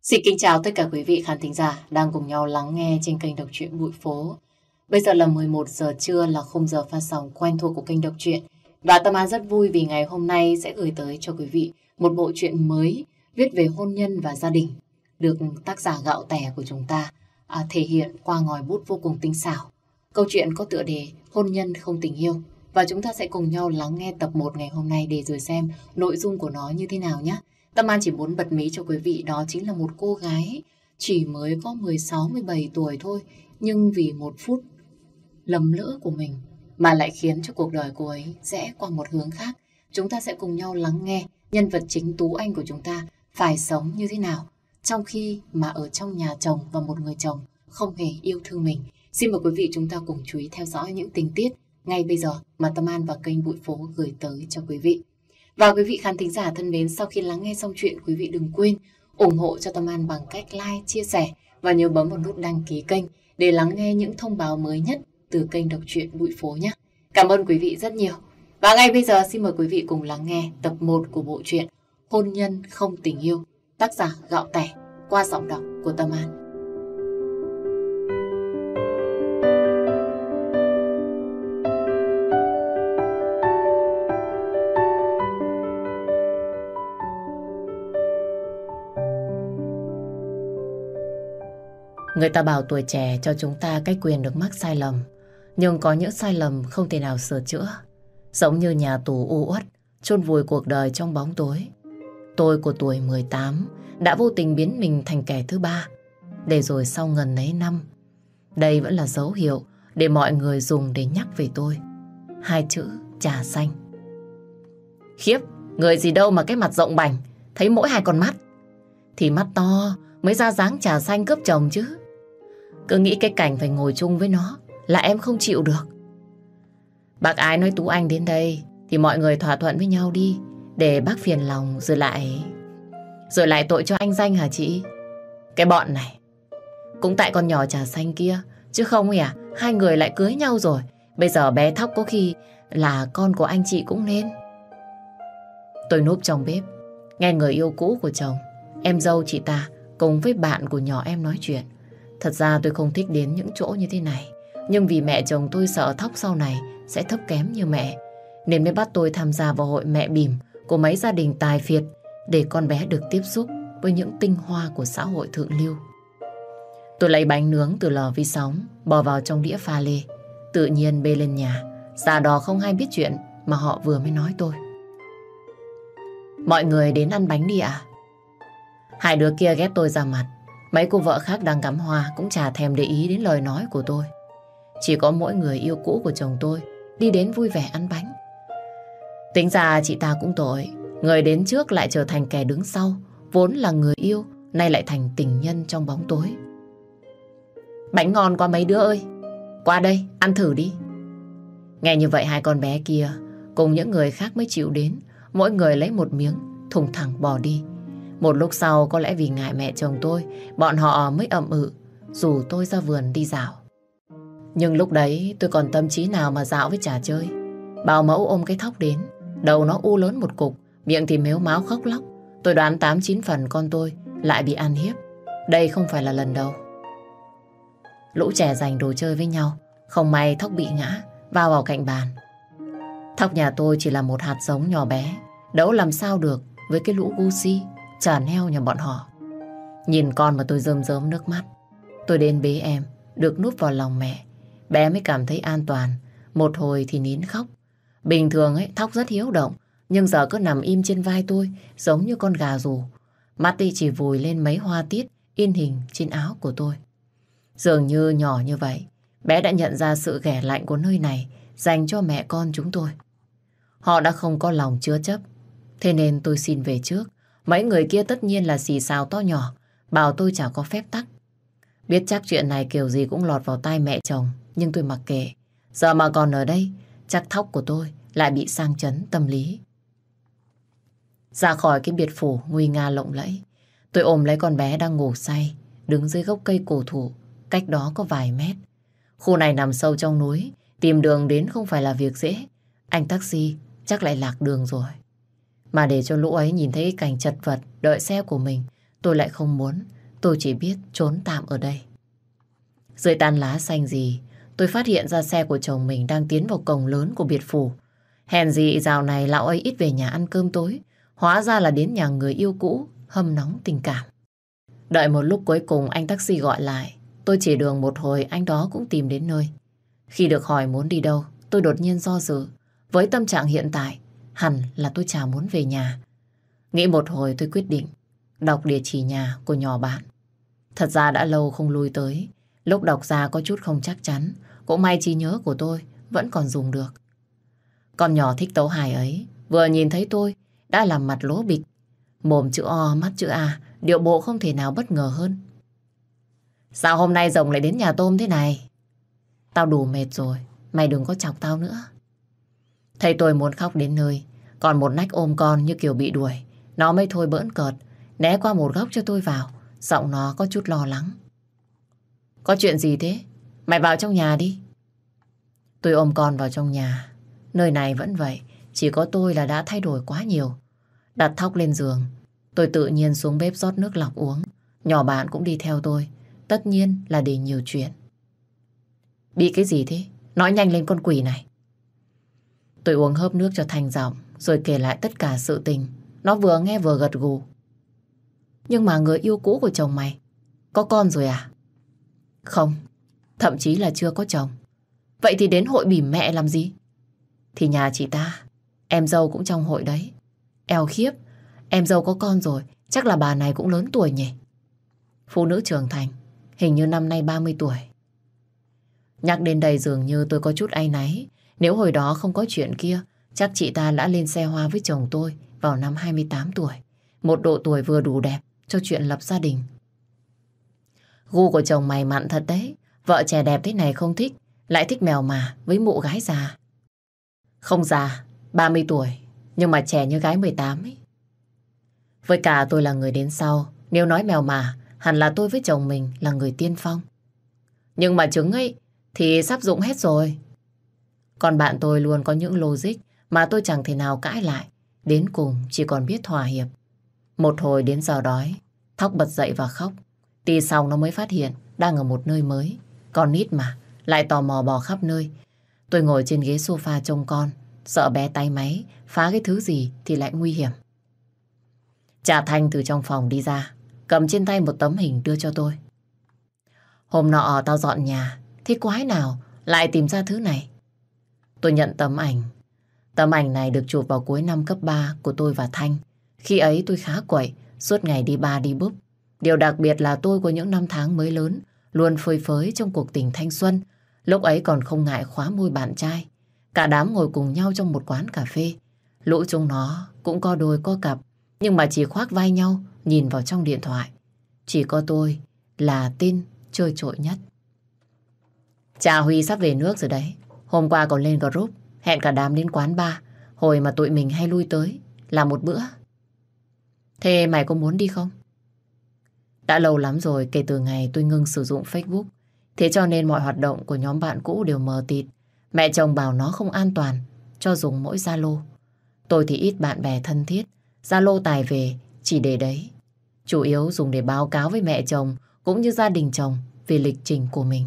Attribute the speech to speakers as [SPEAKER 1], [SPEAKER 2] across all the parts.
[SPEAKER 1] Xin kính chào tất cả quý vị khán thính giả đang cùng nhau lắng nghe trên kênh Đọc truyện Bụi Phố. Bây giờ là 11 giờ trưa, là khung giờ phát sóng quen thuộc của kênh Đọc truyện. Và Tâm An rất vui vì ngày hôm nay sẽ gửi tới cho quý vị một bộ truyện mới viết về hôn nhân và gia đình, được tác giả Gạo Tẻ của chúng ta thể hiện qua ngòi bút vô cùng tinh xảo. Câu chuyện có tựa đề Hôn nhân không tình yêu. Và chúng ta sẽ cùng nhau lắng nghe tập 1 ngày hôm nay để rồi xem nội dung của nó như thế nào nhé. Tâm An chỉ muốn bật mí cho quý vị, đó chính là một cô gái chỉ mới có 16-17 tuổi thôi, nhưng vì một phút lầm lỡ của mình mà lại khiến cho cuộc đời cô ấy rẽ qua một hướng khác. Chúng ta sẽ cùng nhau lắng nghe nhân vật chính Tú Anh của chúng ta phải sống như thế nào trong khi mà ở trong nhà chồng và một người chồng không hề yêu thương mình. Xin mời quý vị chúng ta cùng chú ý theo dõi những tình tiết ngay bây giờ mà Tâm An và kênh Bụi Phố gửi tới cho quý vị. Và quý vị khán thính giả thân mến, sau khi lắng nghe xong chuyện, quý vị đừng quên ủng hộ cho Tâm An bằng cách like, chia sẻ và nhớ bấm vào nút đăng ký kênh để lắng nghe những thông báo mới nhất từ kênh Đọc truyện Bụi Phố nhé. Cảm ơn quý vị rất nhiều. Và ngay bây giờ xin mời quý vị cùng lắng nghe tập 1 của bộ truyện Hôn nhân không tình yêu, tác giả Gạo Tẻ, qua giọng đọc của Tâm An. Người ta bảo tuổi trẻ cho chúng ta cái quyền được mắc sai lầm, nhưng có những sai lầm không thể nào sửa chữa. Giống như nhà tù u uất, chôn vùi cuộc đời trong bóng tối. Tôi của tuổi 18 đã vô tình biến mình thành kẻ thứ ba, để rồi sau ngần ấy năm, đây vẫn là dấu hiệu để mọi người dùng để nhắc về tôi. 2 chữ trà xanh. Khiếp, người gì đâu mà cái mặt rộng bành, thấy mỗi 2 con mắt. Thì mắt to mới ra dáng trà xanh cướp chồng chứ. Cứ nghĩ cái cảnh phải ngồi chung với nó là em không chịu được. Bác Ái nói Tú Anh đến đây thì mọi người thỏa thuận với nhau đi, để bác phiền lòng rồi lại tội cho anh Danh hả chị? Cái bọn này cũng tại con nhỏ trà xanh kia, chứ không ấy à, 2 người lại cưới nhau rồi. Bây giờ bé Thóc có khi là con của anh chị cũng nên. Tôi núp trong bếp, nghe người yêu cũ của chồng, em dâu chị ta cùng với bạn của nhỏ em nói chuyện. Thật ra tôi không thích đến những chỗ như thế này, nhưng vì mẹ chồng tôi sợ Thóc sau này sẽ thấp kém như mẹ, nên mới bắt tôi tham gia vào hội mẹ bỉm của mấy gia đình tài phiệt, để con bé được tiếp xúc với những tinh hoa của xã hội thượng lưu. Tôi lấy bánh nướng từ lò vi sóng, bỏ vào trong đĩa pha lê, tự nhiên bê lên nhà. Già đò không hay biết chuyện mà họ vừa mới nói tôi. Mọi người đến ăn bánh đi ạ. 2 đứa kia ghét tôi ra mặt. Mấy cô vợ khác đang cắm hoa cũng chả thèm để ý đến lời nói của tôi. Chỉ có mỗi người yêu cũ của chồng tôi đi đến vui vẻ ăn bánh. Tính ra chị ta cũng tội, người đến trước lại trở thành kẻ đứng sau, vốn là người yêu, nay lại thành tình nhân trong bóng tối. Bánh ngon quá mấy đứa ơi, qua đây ăn thử đi. Nghe như vậy 2 con bé kia cùng những người khác mới chịu đến, mỗi người lấy một miếng, thùng thẳng bỏ đi. Một lúc sau, có lẽ vì ngại mẹ chồng tôi, bọn họ mới ậm ừ rủ tôi ra vườn đi dạo. Nhưng lúc đấy tôi còn tâm trí nào mà dạo với trò chơi. Bảo mẫu ôm cái Thóc đến, đầu nó u lớn một cục, miệng thì mếu máo khóc lóc. Tôi đoán 8-9 phần con tôi lại bị ăn hiếp. Đây không phải là lần đầu. Lũ trẻ giành đồ chơi với nhau, không may Thóc bị ngã vào cạnh bàn. Thóc nhà tôi chỉ là một hạt giống nhỏ bé, đâu làm sao được với cái lũ gu si chả neo nhà bọn họ. Nhìn con mà tôi rơm rớm nước mắt. Tôi đến bế em, được núp vào lòng mẹ. Bé mới cảm thấy an toàn. Một hồi thì nín khóc. Bình thường ấy, Thóc rất hiếu động, nhưng giờ cứ nằm im trên vai tôi, giống như con gà rù. Mắt thì chỉ vùi lên mấy hoa tiết in hình trên áo của tôi. Dường như nhỏ như vậy, bé đã nhận ra sự ghẻ lạnh của nơi này dành cho mẹ con chúng tôi. Họ đã không có lòng chứa chấp, thế nên tôi xin về trước. Mấy người kia tất nhiên là xì xào to nhỏ, bảo tôi chả có phép tắc. Biết chắc chuyện này kiểu gì cũng lọt vào tai mẹ chồng, nhưng tôi mặc kệ. Giờ mà còn ở đây, chắc Thóc của tôi lại bị sang chấn tâm lý. Ra khỏi cái biệt phủ nguy nga lộng lẫy, tôi ôm lấy con bé đang ngủ say, đứng dưới gốc cây cổ thụ, cách đó có vài mét. Khu này nằm sâu trong núi, tìm đường đến không phải là việc dễ. Anh taxi chắc lại lạc đường rồi. Mà để cho lũ ấy nhìn thấy cảnh chật vật đợi xe của mình, tôi lại không muốn, tôi chỉ biết trốn tạm ở đây. Dưới tán lá xanh gì, tôi phát hiện ra xe của chồng mình đang tiến vào cổng lớn của biệt phủ. Hèn gì dạo này lão ấy ít về nhà ăn cơm tối, hóa ra là đến nhà người yêu cũ, hâm nóng tình cảm. Đợi một lúc cuối cùng anh taxi gọi lại, tôi chỉ đường một hồi anh đó cũng tìm đến nơi. Khi được hỏi muốn đi đâu, tôi đột nhiên do dự. Với tâm trạng hiện tại, hẳn là tôi chả muốn về nhà. Nghĩ một hồi tôi quyết định đọc địa chỉ nhà của nhỏ bạn. Thật ra đã lâu không lui tới, lúc đọc ra có chút không chắc chắn. Cũng may trí nhớ của tôi vẫn còn dùng được. Con nhỏ thích tấu hài ấy vừa nhìn thấy tôi đã làm mặt lố bịch, mồm chữ O mắt chữ A, điệu bộ không thể nào bất ngờ hơn. Sao hôm nay rồng lại đến nhà tôm thế này? Tao đủ mệt rồi, mày đừng có chọc tao nữa. Thấy tôi muốn khóc đến nơi, còn một nách ôm con như kiểu bị đuổi, nó mới thôi bỡn cợt, né qua một góc cho tôi vào, giọng nó có chút lo lắng. Có chuyện gì thế? Mày vào trong nhà đi. Tôi ôm con vào trong nhà. Nơi này vẫn vậy, chỉ có tôi là đã thay đổi quá nhiều. Đặt thóc lên giường, tôi tự nhiên xuống bếp rót nước lọc uống. Nhỏ bạn cũng đi theo tôi, tất nhiên là để nhiều chuyện. Bị cái gì thế? Nói nhanh lên con quỷ này. Tôi uống hớp nước cho thành giọng, rồi kể lại tất cả sự tình. Nó vừa nghe vừa gật gù. Nhưng mà người yêu cũ của chồng mày có con rồi à? Không, thậm chí là chưa có chồng. Vậy thì đến hội bỉm mẹ làm gì? Thì nhà chị ta, em dâu cũng trong hội đấy. Eo khiếp, em dâu có con rồi, chắc là bà này cũng lớn tuổi nhỉ? Phụ nữ trưởng thành, hình như năm nay 30 tuổi. Nhắc đến đây dường như tôi có chút áy náy. Nếu hồi đó không có chuyện kia, chắc chị ta đã lên xe hoa với chồng tôi vào năm 28 tuổi. Một độ tuổi vừa đủ đẹp cho chuyện lập gia đình. Gu của chồng mày mặn thật đấy. Vợ trẻ đẹp thế này không thích, lại thích mèo mà với mụ gái già. Không già, 30 tuổi, nhưng mà trẻ như gái 18 ấy. Với cả tôi là người đến sau, nếu nói mèo mà, hẳn là tôi với chồng mình là người tiên phong. Nhưng mà trứng ấy thì sắp rụng hết rồi. Còn bạn tôi luôn có những logic mà tôi chẳng thể nào cãi lại. Đến cùng chỉ còn biết thỏa hiệp. Một hồi đến giờ đói, Thóc bật dậy và khóc. Tí sau nó mới phát hiện đang ở một nơi mới. Con nít mà, lại tò mò bò khắp nơi. Tôi ngồi trên ghế sofa trông con, sợ bé tay máy, phá cái thứ gì thì lại nguy hiểm. Trà Thanh từ trong phòng đi ra, cầm trên tay một tấm hình đưa cho tôi. Hôm nọ tao dọn nhà, thế quái nào lại tìm ra thứ này? Tôi nhận tấm ảnh. Tấm ảnh này được chụp vào cuối năm cấp 3 của tôi và Thanh. Khi ấy tôi khá quậy, suốt ngày đi bar đi búp. Điều đặc biệt là tôi có những năm tháng mới lớn, luôn phơi phới trong cuộc tình thanh xuân. Lúc ấy còn không ngại khóa môi bạn trai. Cả đám ngồi cùng nhau trong một quán cà phê. Lũ chúng nó cũng có đôi có cặp, nhưng mà chỉ khoác vai nhau, nhìn vào trong điện thoại. Chỉ có tôi là tin trôi trội nhất. Chà, Huy sắp về nước rồi đấy. Hôm qua còn lên group, hẹn cả đám đến quán bar, hồi mà tụi mình hay lui tới, làm một bữa. Thế mày có muốn đi không? Đã lâu lắm rồi kể từ ngày tôi ngưng sử dụng Facebook. Thế cho nên mọi hoạt động của nhóm bạn cũ đều mờ tịt. Mẹ chồng bảo nó không an toàn cho dùng mỗi Zalo. Tôi thì ít bạn bè thân thiết, Zalo tải về chỉ để đấy. Chủ yếu dùng để báo cáo với mẹ chồng cũng như gia đình chồng về lịch trình của mình.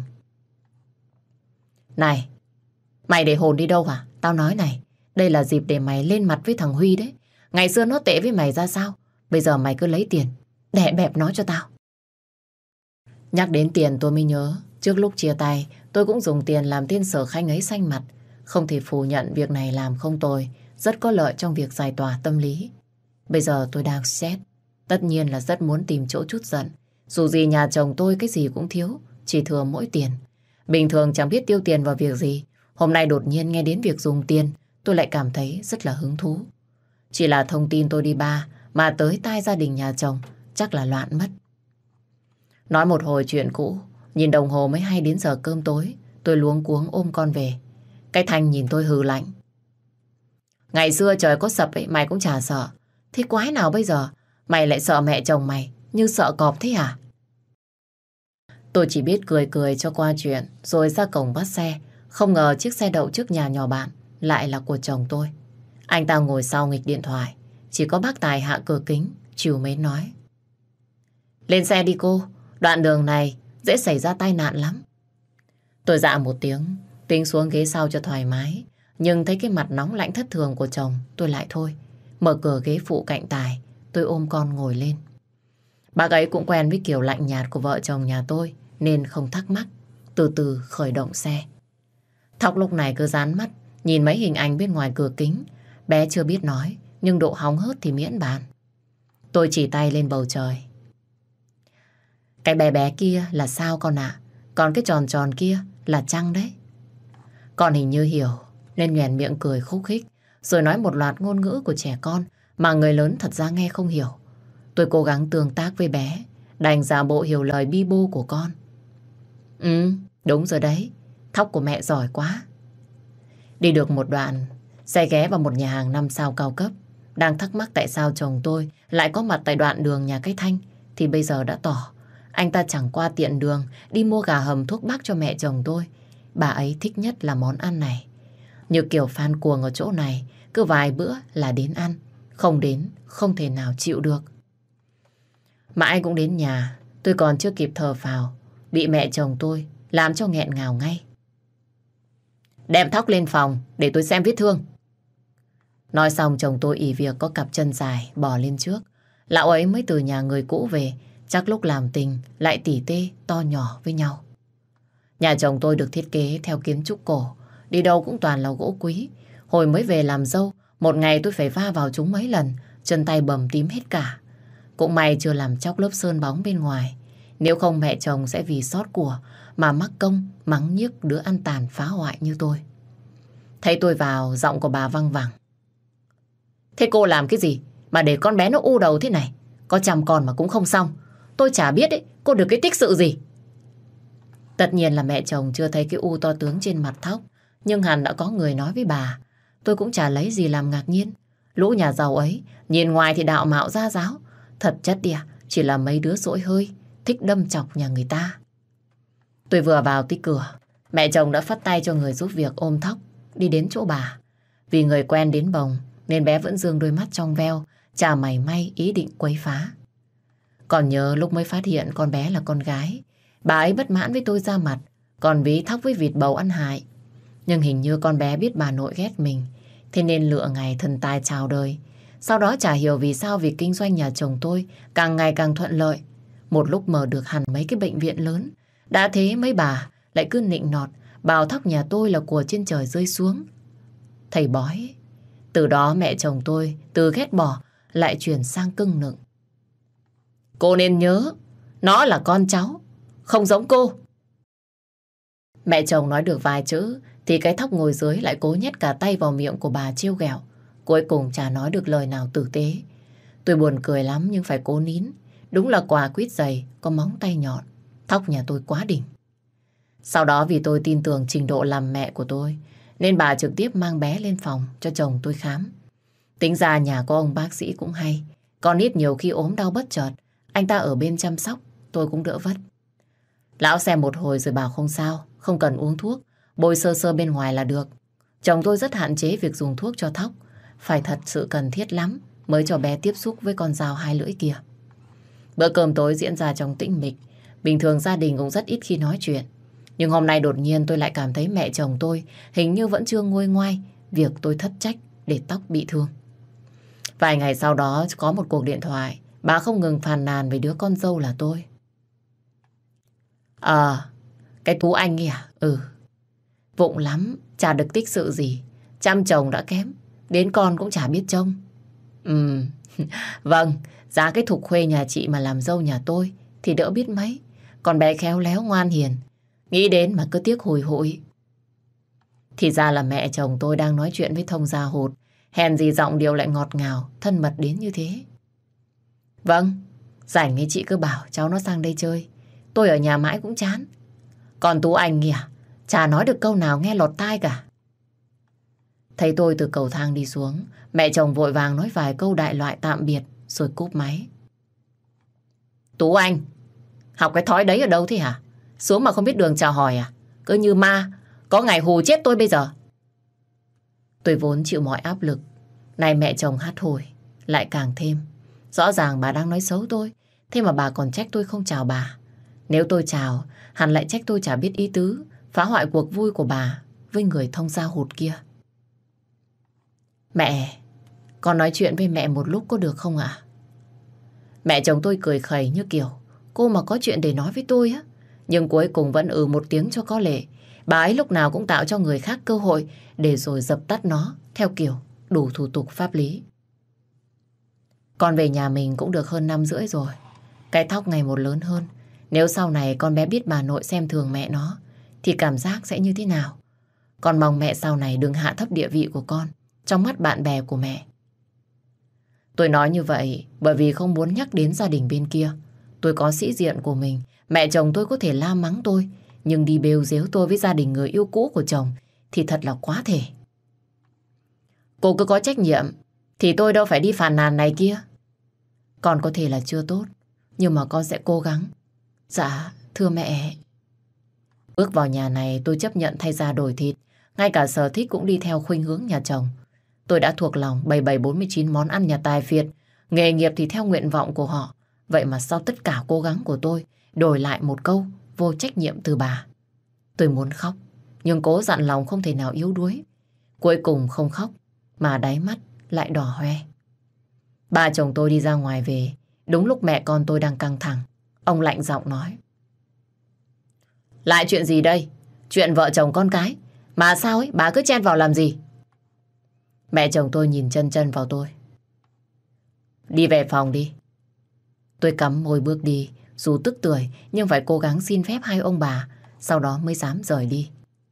[SPEAKER 1] Này, mày để hồn đi đâu hả? Tao nói này, đây là dịp để mày lên mặt với thằng Huy đấy. Ngày xưa nó tệ với mày ra sao? Bây giờ mày cứ lấy tiền, đẻ bẹp nó cho tao. Nhắc đến tiền tôi mới nhớ, trước lúc chia tay, tôi cũng dùng tiền làm tên Sở Khanh ấy xanh mặt. Không thể phủ nhận việc này làm không tồi, rất có lợi trong việc giải tỏa tâm lý. Bây giờ tôi đang stress, tất nhiên là rất muốn tìm chỗ trút giận. Dù gì nhà chồng tôi cái gì cũng thiếu, chỉ thừa mỗi tiền. Bình thường chẳng biết tiêu tiền vào việc gì. Hôm nay đột nhiên nghe đến việc dùng tiền, tôi lại cảm thấy rất là hứng thú. Chỉ là thông tin tôi đi bar mà tới tai gia đình nhà chồng, chắc là loạn mất. Nói một hồi chuyện cũ, nhìn đồng hồ mới hay đến giờ cơm tối, tôi luống cuống ôm con về. Cái Thanh nhìn tôi hừ lạnh. Ngày xưa trời có sập ấy, mày cũng chả sợ. Thế quái nào bây giờ mày lại sợ mẹ chồng mày như sợ cọp thế hả? Tôi chỉ biết cười cười cho qua chuyện, rồi ra cổng bắt xe. Không ngờ chiếc xe đậu trước nhà nhỏ bạn lại là của chồng tôi. Anh ta ngồi sau nghịch điện thoại, chỉ có bác Tài hạ cửa kính, chiều mến nói. Lên xe đi cô, đoạn đường này dễ xảy ra tai nạn lắm. Tôi dạ một tiếng, tính xuống ghế sau cho thoải mái. Nhưng thấy cái mặt nóng lạnh thất thường của chồng, tôi lại thôi. Mở cửa ghế phụ cạnh Tài, tôi ôm con ngồi lên. Bác ấy cũng quen với kiểu lạnh nhạt của vợ chồng nhà tôi, nên không thắc mắc. Từ từ khởi động xe. Thóc lúc này cứ dán mắt, nhìn mấy hình ảnh bên ngoài cửa kính. Bé chưa biết nói, nhưng độ hóng hớt thì miễn bàn. Tôi chỉ tay lên bầu trời. Cái bé bé kia là sao con ạ? Còn cái tròn tròn kia là trăng đấy. Con hình như hiểu, nên nhoẻn miệng cười khúc khích, rồi nói một loạt ngôn ngữ của trẻ con mà người lớn thật ra nghe không hiểu. Tôi cố gắng tương tác với bé, đành giả bộ hiểu lời bi bô của con. Đúng rồi đấy, Thóc của mẹ giỏi quá. Đi được một đoạn, xe ghé vào một nhà hàng 5 sao cao cấp. Đang thắc mắc tại sao chồng tôi lại có mặt tại đoạn đường nhà cái Thanh, thì bây giờ đã tỏ. Anh ta chẳng qua tiện đường đi mua gà hầm thuốc bắc cho mẹ chồng tôi. Bà ấy thích nhất là món ăn này. Như kiểu fan cuồng ở chỗ này, cứ vài bữa là đến ăn. Không đến, không thể nào chịu được. Mãi cũng đến nhà, tôi còn chưa kịp thở phào, bị mẹ chồng tôi làm cho nghẹn ngào ngay. Đem Thóc lên phòng để tôi xem vết thương. Nói xong chồng tôi ỷ việc có cặp chân dài bỏ lên trước. Lão ấy mới từ nhà người cũ về, chắc lúc làm tình lại tỉ tê to nhỏ với nhau. Nhà chồng tôi được thiết kế theo kiến trúc cổ, đi đâu cũng toàn là gỗ quý. Hồi mới về làm dâu, một ngày tôi phải va vào chúng mấy lần, chân tay bầm tím hết cả. Cũng may chưa làm chóc lớp sơn bóng bên ngoài. Nếu không mẹ chồng sẽ vì sót của mà mắc công mắng nhiếc đứa ăn tàn phá hoại như tôi. Thấy tôi vào, giọng của bà văng vẳng. Thế cô làm cái gì mà để con bé nó u đầu thế này? Có chăm con mà cũng không xong. Tôi chả biết ấy, cô được cái tích sự gì. Tất nhiên là mẹ chồng chưa thấy cái u to tướng trên mặt Thóc, nhưng hẳn đã có người nói với bà. Tôi cũng chả lấy gì làm ngạc nhiên. Lũ nhà giàu ấy, nhìn ngoài thì đạo mạo gia giáo, thật chất đi à, chỉ là mấy đứa dỗi hơi, thích đâm chọc nhà người ta. Tôi vừa vào tới cửa, mẹ chồng đã phất tay cho người giúp việc ôm Thóc đi đến chỗ bà. Vì người quen đến bồng nên bé vẫn dương đôi mắt trong veo, chả mảy may ý định quấy phá. Còn nhớ lúc mới phát hiện con bé là con gái, bà ấy bất mãn với tôi ra mặt, còn ví Thóc với vịt bầu ăn hại. Nhưng hình như con bé biết bà nội ghét mình, thế nên lựa ngày thần tài chào đời. Sau đó chả hiểu vì sao việc kinh doanh nhà chồng tôi càng ngày càng thuận lợi. Một lúc mở được hẳn mấy cái bệnh viện lớn. Đã thế mấy bà lại cứ nịnh nọt bảo Thóc nhà tôi là của trên trời rơi xuống. Thầy bói. Từ đó mẹ chồng tôi từ ghét bỏ lại chuyển sang cưng nựng. Cô nên nhớ, nó là con cháu, không giống cô. Mẹ chồng nói được vài chữ thì cái Thóc ngồi dưới lại cố nhét cả tay vào miệng của bà trêu ghẹo. Cuối cùng chả nói được lời nào tử tế. Tôi buồn cười lắm nhưng phải cố nín. Đúng là quả quýt dày, có móng tay nhọn. Thóc nhà tôi quá đỉnh. Sau đó vì tôi tin tưởng trình độ làm mẹ của tôi, nên bà trực tiếp mang bé lên phòng cho chồng tôi khám. Tính ra nhà có ông bác sĩ cũng hay. Con nít nhiều khi ốm đau bất chợt, anh ta ở bên chăm sóc, tôi cũng đỡ vất. Lão xem một hồi rồi bảo không sao, không cần uống thuốc, bôi sơ sơ bên ngoài là được. Chồng tôi rất hạn chế việc dùng thuốc cho Thóc, phải thật sự cần thiết lắm mới cho bé tiếp xúc với con dao hai lưỡi kia. Bữa cơm tối diễn ra trong tĩnh mịch. Bình thường gia đình cũng rất ít khi nói chuyện. Nhưng hôm nay đột nhiên tôi lại cảm thấy mẹ chồng tôi hình như vẫn chưa nguôi ngoai việc tôi thất trách để Tóc bị thương. Vài ngày sau đó có một cuộc điện thoại, bà không ngừng phàn nàn về đứa con dâu là tôi. Cái Tú Anh ấy à? Vụng lắm, chả được tích sự gì. Chăm chồng đã kém, đến con cũng chả biết trông. Vâng, giá cái Thục Khuê nhà chị mà làm dâu nhà tôi thì đỡ biết mấy. Còn bé khéo léo ngoan hiền, nghĩ đến mà cứ tiếc hùi hụi. Thì ra là mẹ chồng tôi đang nói chuyện với Thông Gia Hột. Hèn gì giọng điệu lại ngọt ngào, thân mật đến như thế. Vâng, rảnh ấy chị cứ bảo cháu nó sang đây chơi. Tôi ở nhà mãi cũng chán. Còn Tú Anh kìa, chả nói được câu nào nghe lọt tai cả. Thấy tôi từ cầu thang đi xuống, mẹ chồng vội vàng nói vài câu đại loại tạm biệt rồi cúp máy. Tú Anh, học cái thói đấy ở đâu thế hả? Xuống mà không biết đường chào hỏi à? Cứ như ma, có ngày hù chết tôi bây giờ. Tôi vốn chịu mọi áp lực, nay mẹ chồng hắt hủi lại càng thêm. Rõ ràng bà đang nói xấu tôi, Thế mà bà còn trách tôi không chào bà. Nếu tôi chào, hẳn lại trách tôi chả biết ý tứ, phá hoại cuộc vui của bà với người thông gia hụt kia. Mẹ, con nói chuyện với mẹ một lúc có được không ạ? Mẹ chồng tôi cười khẩy như kiểu cô mà có chuyện để nói với tôi á. Nhưng cuối cùng vẫn một tiếng cho có lệ. Bà ấy lúc nào cũng tạo cho người khác cơ hội để rồi dập tắt nó theo kiểu đủ thủ tục pháp lý. Con về nhà mình cũng được hơn 5 rưỡi rồi. Cái tóc ngày một lớn hơn. Nếu sau này con bé biết bà nội xem thường mẹ nó thì cảm giác sẽ như thế nào? Con mong mẹ sau này đừng hạ thấp địa vị của con trong mắt bạn bè của mẹ. Tôi nói như vậy bởi vì không muốn nhắc đến gia đình bên kia. Tôi có sĩ diện của mình. Mẹ chồng tôi có thể la mắng tôi, nhưng đi bêu dếu tôi với gia đình người yêu cũ của chồng thì thật là quá thể. Cô cứ có trách nhiệm thì tôi đâu phải đi phàn nàn này kia. Con có thể là chưa tốt, nhưng mà con sẽ cố gắng. Dạ, thưa mẹ. Bước vào nhà này tôi chấp nhận thay da đổi thịt. Ngay cả sở thích cũng đi theo khuynh hướng nhà chồng. Tôi đã thuộc lòng 7749 món ăn nhà tài phiệt. Nghề nghiệp thì theo nguyện vọng của họ. Vậy mà sau tất cả cố gắng của tôi đổi lại một câu vô trách nhiệm từ bà. Tôi muốn khóc, nhưng cố dặn lòng không thể nào yếu đuối. Cuối cùng không khóc, mà đáy mắt lại đỏ hoe. Ba chồng tôi đi ra ngoài về, đúng lúc mẹ con tôi đang căng thẳng. Ông lạnh giọng nói: lại chuyện gì đây? Chuyện vợ chồng con cái. Mà sao ấy, bà cứ chen vào làm gì? Mẹ chồng tôi nhìn chân chân vào tôi. Đi về phòng đi. Tôi cắm môi bước đi, dù tức tưởi nhưng phải cố gắng xin phép hai ông bà, sau đó mới dám rời đi.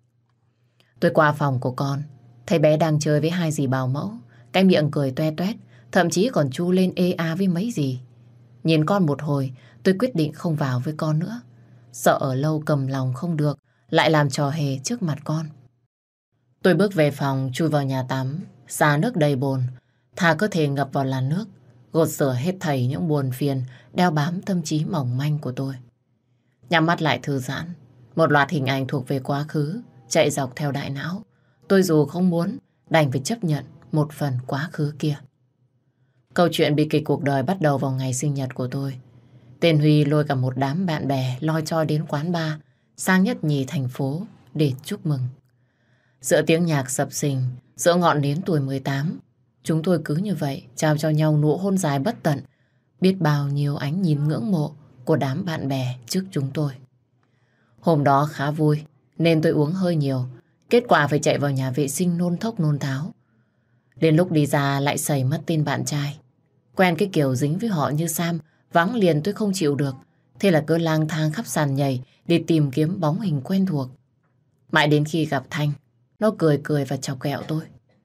[SPEAKER 1] Tôi qua phòng của con, thấy bé đang chơi với hai dì bảo mẫu, cái miệng cười toe toét, thậm chí còn chu lên ê a với mấy dì. Nhìn con một hồi, tôi quyết định không vào với con nữa. Sợ ở lâu cầm lòng không được, lại làm trò hề trước mặt con. Tôi bước về phòng, chui vào nhà tắm, xả nước đầy bồn, thà cơ thể ngập vào làn nước, gột rửa hết thảy những buồn phiền đeo bám tâm trí mỏng manh của tôi. Nhắm mắt lại thư giãn, một loạt hình ảnh thuộc về quá khứ chạy dọc theo đại não. Tôi dù không muốn, đành phải chấp nhận một phần quá khứ kia. Câu chuyện bi kịch cuộc đời bắt đầu vào ngày sinh nhật của tôi. Tên Huy lôi cả một đám bạn bè loi choi đến quán bar sang nhất nhì thành phố để chúc mừng. Giữa tiếng nhạc sập sình, giữa ngọn nến tuổi 18, chúng tôi cứ như vậy trao cho nhau nụ hôn dài bất tận, biết bao nhiêu ánh nhìn ngưỡng mộ của đám bạn bè trước chúng tôi. Hôm đó khá vui nên tôi uống hơi nhiều, kết quả phải chạy vào nhà vệ sinh nôn thốc nôn tháo. Đến lúc đi ra lại xảy mất tên bạn trai. Quen cái kiểu dính với họ như Sam, vắng liền tôi không chịu được. Thế là cứ lang thang khắp sàn nhảy để tìm kiếm bóng hình quen thuộc. Mãi đến khi gặp Thanh, nó cười cười và chọc ghẹo tôi.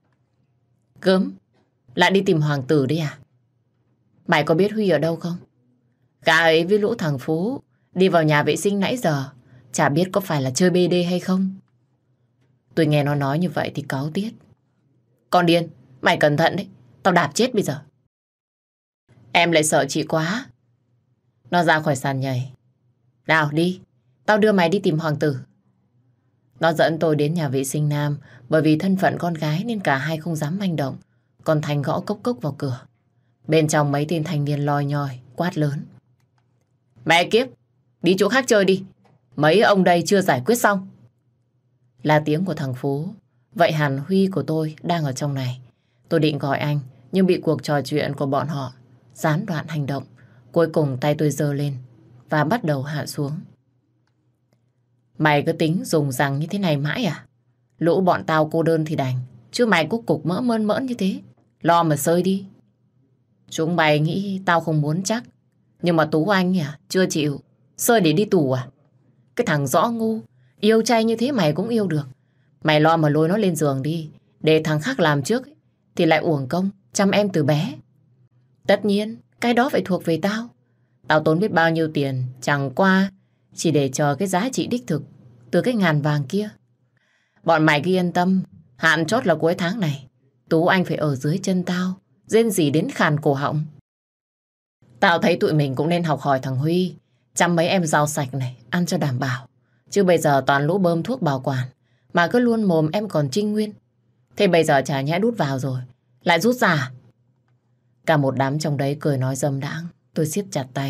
[SPEAKER 1] Gớm, lại đi tìm hoàng tử đi à? Mày có biết Huy ở đâu không? Gã ấy với lũ thằng Phú đi vào nhà vệ sinh nãy giờ, chả biết có phải là chơi bê đê hay không. Tôi nghe nó nói như vậy thì cáu tiết. Con điên, mày cẩn thận đấy, tao đạp chết bây giờ. Em lại sợ chị quá. Nó ra khỏi sàn nhảy. Nào đi, tao đưa mày đi tìm hoàng tử. Nó dẫn tôi đến nhà vệ sinh nam, bởi vì thân phận con gái nên cả hai không dám manh động. Còn Thành gõ cốc cốc vào cửa. Bên trong mấy tên thanh niên loi nhoi, quát lớn. Mẹ kiếp, đi chỗ khác chơi đi. Mấy ông đây chưa giải quyết xong. Là tiếng của thằng Phú. Vậy hẳn Huy của tôi đang ở trong này. Tôi định gọi anh, nhưng bị cuộc trò chuyện của bọn họ gián đoạn hành động. Cuối cùng tay tôi giơ lên và bắt đầu hạ xuống. Mày cứ tính dùng rằng như thế này mãi à? Lũ bọn tao cô đơn thì đành, chứ mày cứ cục mỡ mơn mỡn như thế. Lo mà sơi đi. Chúng mày nghĩ tao không muốn chắc. Nhưng mà Tú Anh à, chưa chịu. Sơi để đi tù à? Cái thằng rõ ngu, yêu chay như thế mày cũng yêu được. Mày lo mà lôi nó lên giường đi, để thằng khác làm trước thì lại uổng công chăm em từ bé. Tất nhiên, cái đó phải thuộc về tao. Tao tốn biết bao nhiêu tiền, chẳng qua chỉ để chờ cái giá trị đích thực từ cái ngàn vàng kia. Bọn mày cứ yên tâm, hạn chót là cuối tháng này, Tú Anh phải ở dưới chân tao, rên rỉ đến khàn cổ họng. Tao thấy tụi mình cũng nên học hỏi thằng Huy, chăm mấy em rau sạch này, ăn cho đảm bảo. Chứ bây giờ toàn lũ bơm thuốc bảo quản, mà cứ luôn mồm em còn trinh nguyên. Thế bây giờ chả nhẽ đút vào rồi, lại rút ra. Cả một đám trong đấy cười nói dâm đãng. Tôi siết chặt tay,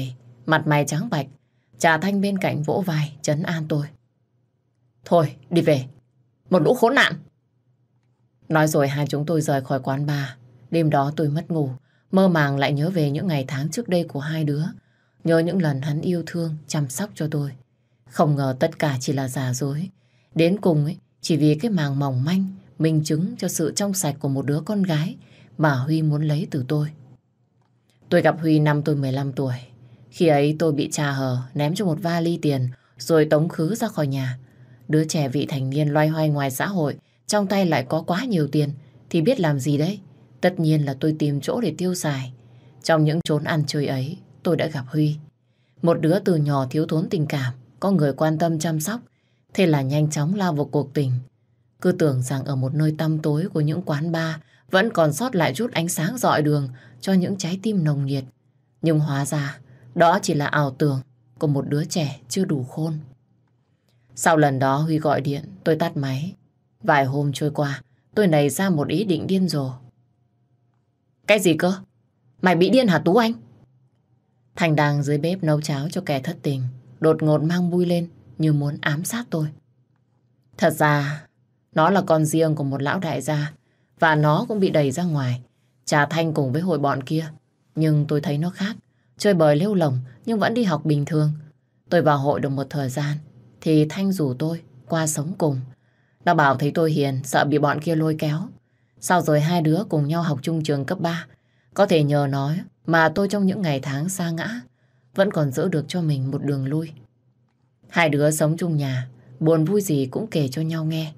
[SPEAKER 1] Mặt mày trắng bạch, Trà Thanh bên cạnh vỗ vai, trấn an tôi. Thôi, đi về. Một lũ khốn nạn. Nói rồi hai chúng tôi rời khỏi quán bar. Đêm đó tôi mất ngủ, mơ màng lại nhớ về những ngày tháng trước đây của hai đứa. Nhớ những lần hắn yêu thương, chăm sóc cho tôi. Không ngờ tất cả chỉ là giả dối. Đến cùng ấy, chỉ vì cái màng mỏng manh, minh chứng cho sự trong sạch của một đứa con gái mà Huy muốn lấy từ tôi. Tôi gặp Huy năm tôi 15 tuổi. Khi ấy tôi bị cha hờ ném cho một vali tiền rồi tống khứ ra khỏi nhà. Đứa trẻ vị thành niên loay hoay ngoài xã hội, trong tay lại có quá nhiều tiền thì biết làm gì đấy. Tất nhiên là tôi tìm chỗ để tiêu xài. Trong những chốn ăn chơi ấy, tôi đã gặp Huy. Một đứa từ nhỏ thiếu thốn tình cảm, có người quan tâm chăm sóc, thế là nhanh chóng lao vào cuộc tình. Cứ tưởng rằng ở một nơi tăm tối của những quán bar vẫn còn sót lại chút ánh sáng rọi đường cho những trái tim nồng nhiệt. Nhưng hóa ra đó chỉ là ảo tưởng của một đứa trẻ chưa đủ khôn. Sau lần đó Huy gọi điện, tôi tắt máy. Vài hôm trôi qua, tôi nảy ra một ý định điên rồ. Cái gì cơ? Mày bị điên hả Tú Anh? Thành đang dưới bếp nấu cháo cho kẻ thất tình, đột ngột mang bui lên như muốn ám sát tôi. Thật ra, nó là con riêng của một lão đại gia và nó cũng bị đẩy ra ngoài. Trà Thanh cùng với hội bọn kia. Nhưng tôi thấy nó khác. Chơi bời lêu lổng nhưng vẫn đi học bình thường. Tôi vào hội được một thời gian thì Thanh rủ tôi qua sống cùng. Nó bảo thấy tôi hiền, sợ bị bọn kia lôi kéo. Sau rồi hai đứa cùng nhau học chung trường cấp 3. Có thể nhờ nó mà tôi trong những ngày tháng sa ngã vẫn còn giữ được cho mình một đường lui. Hai đứa sống chung nhà, buồn vui gì cũng kể cho nhau nghe.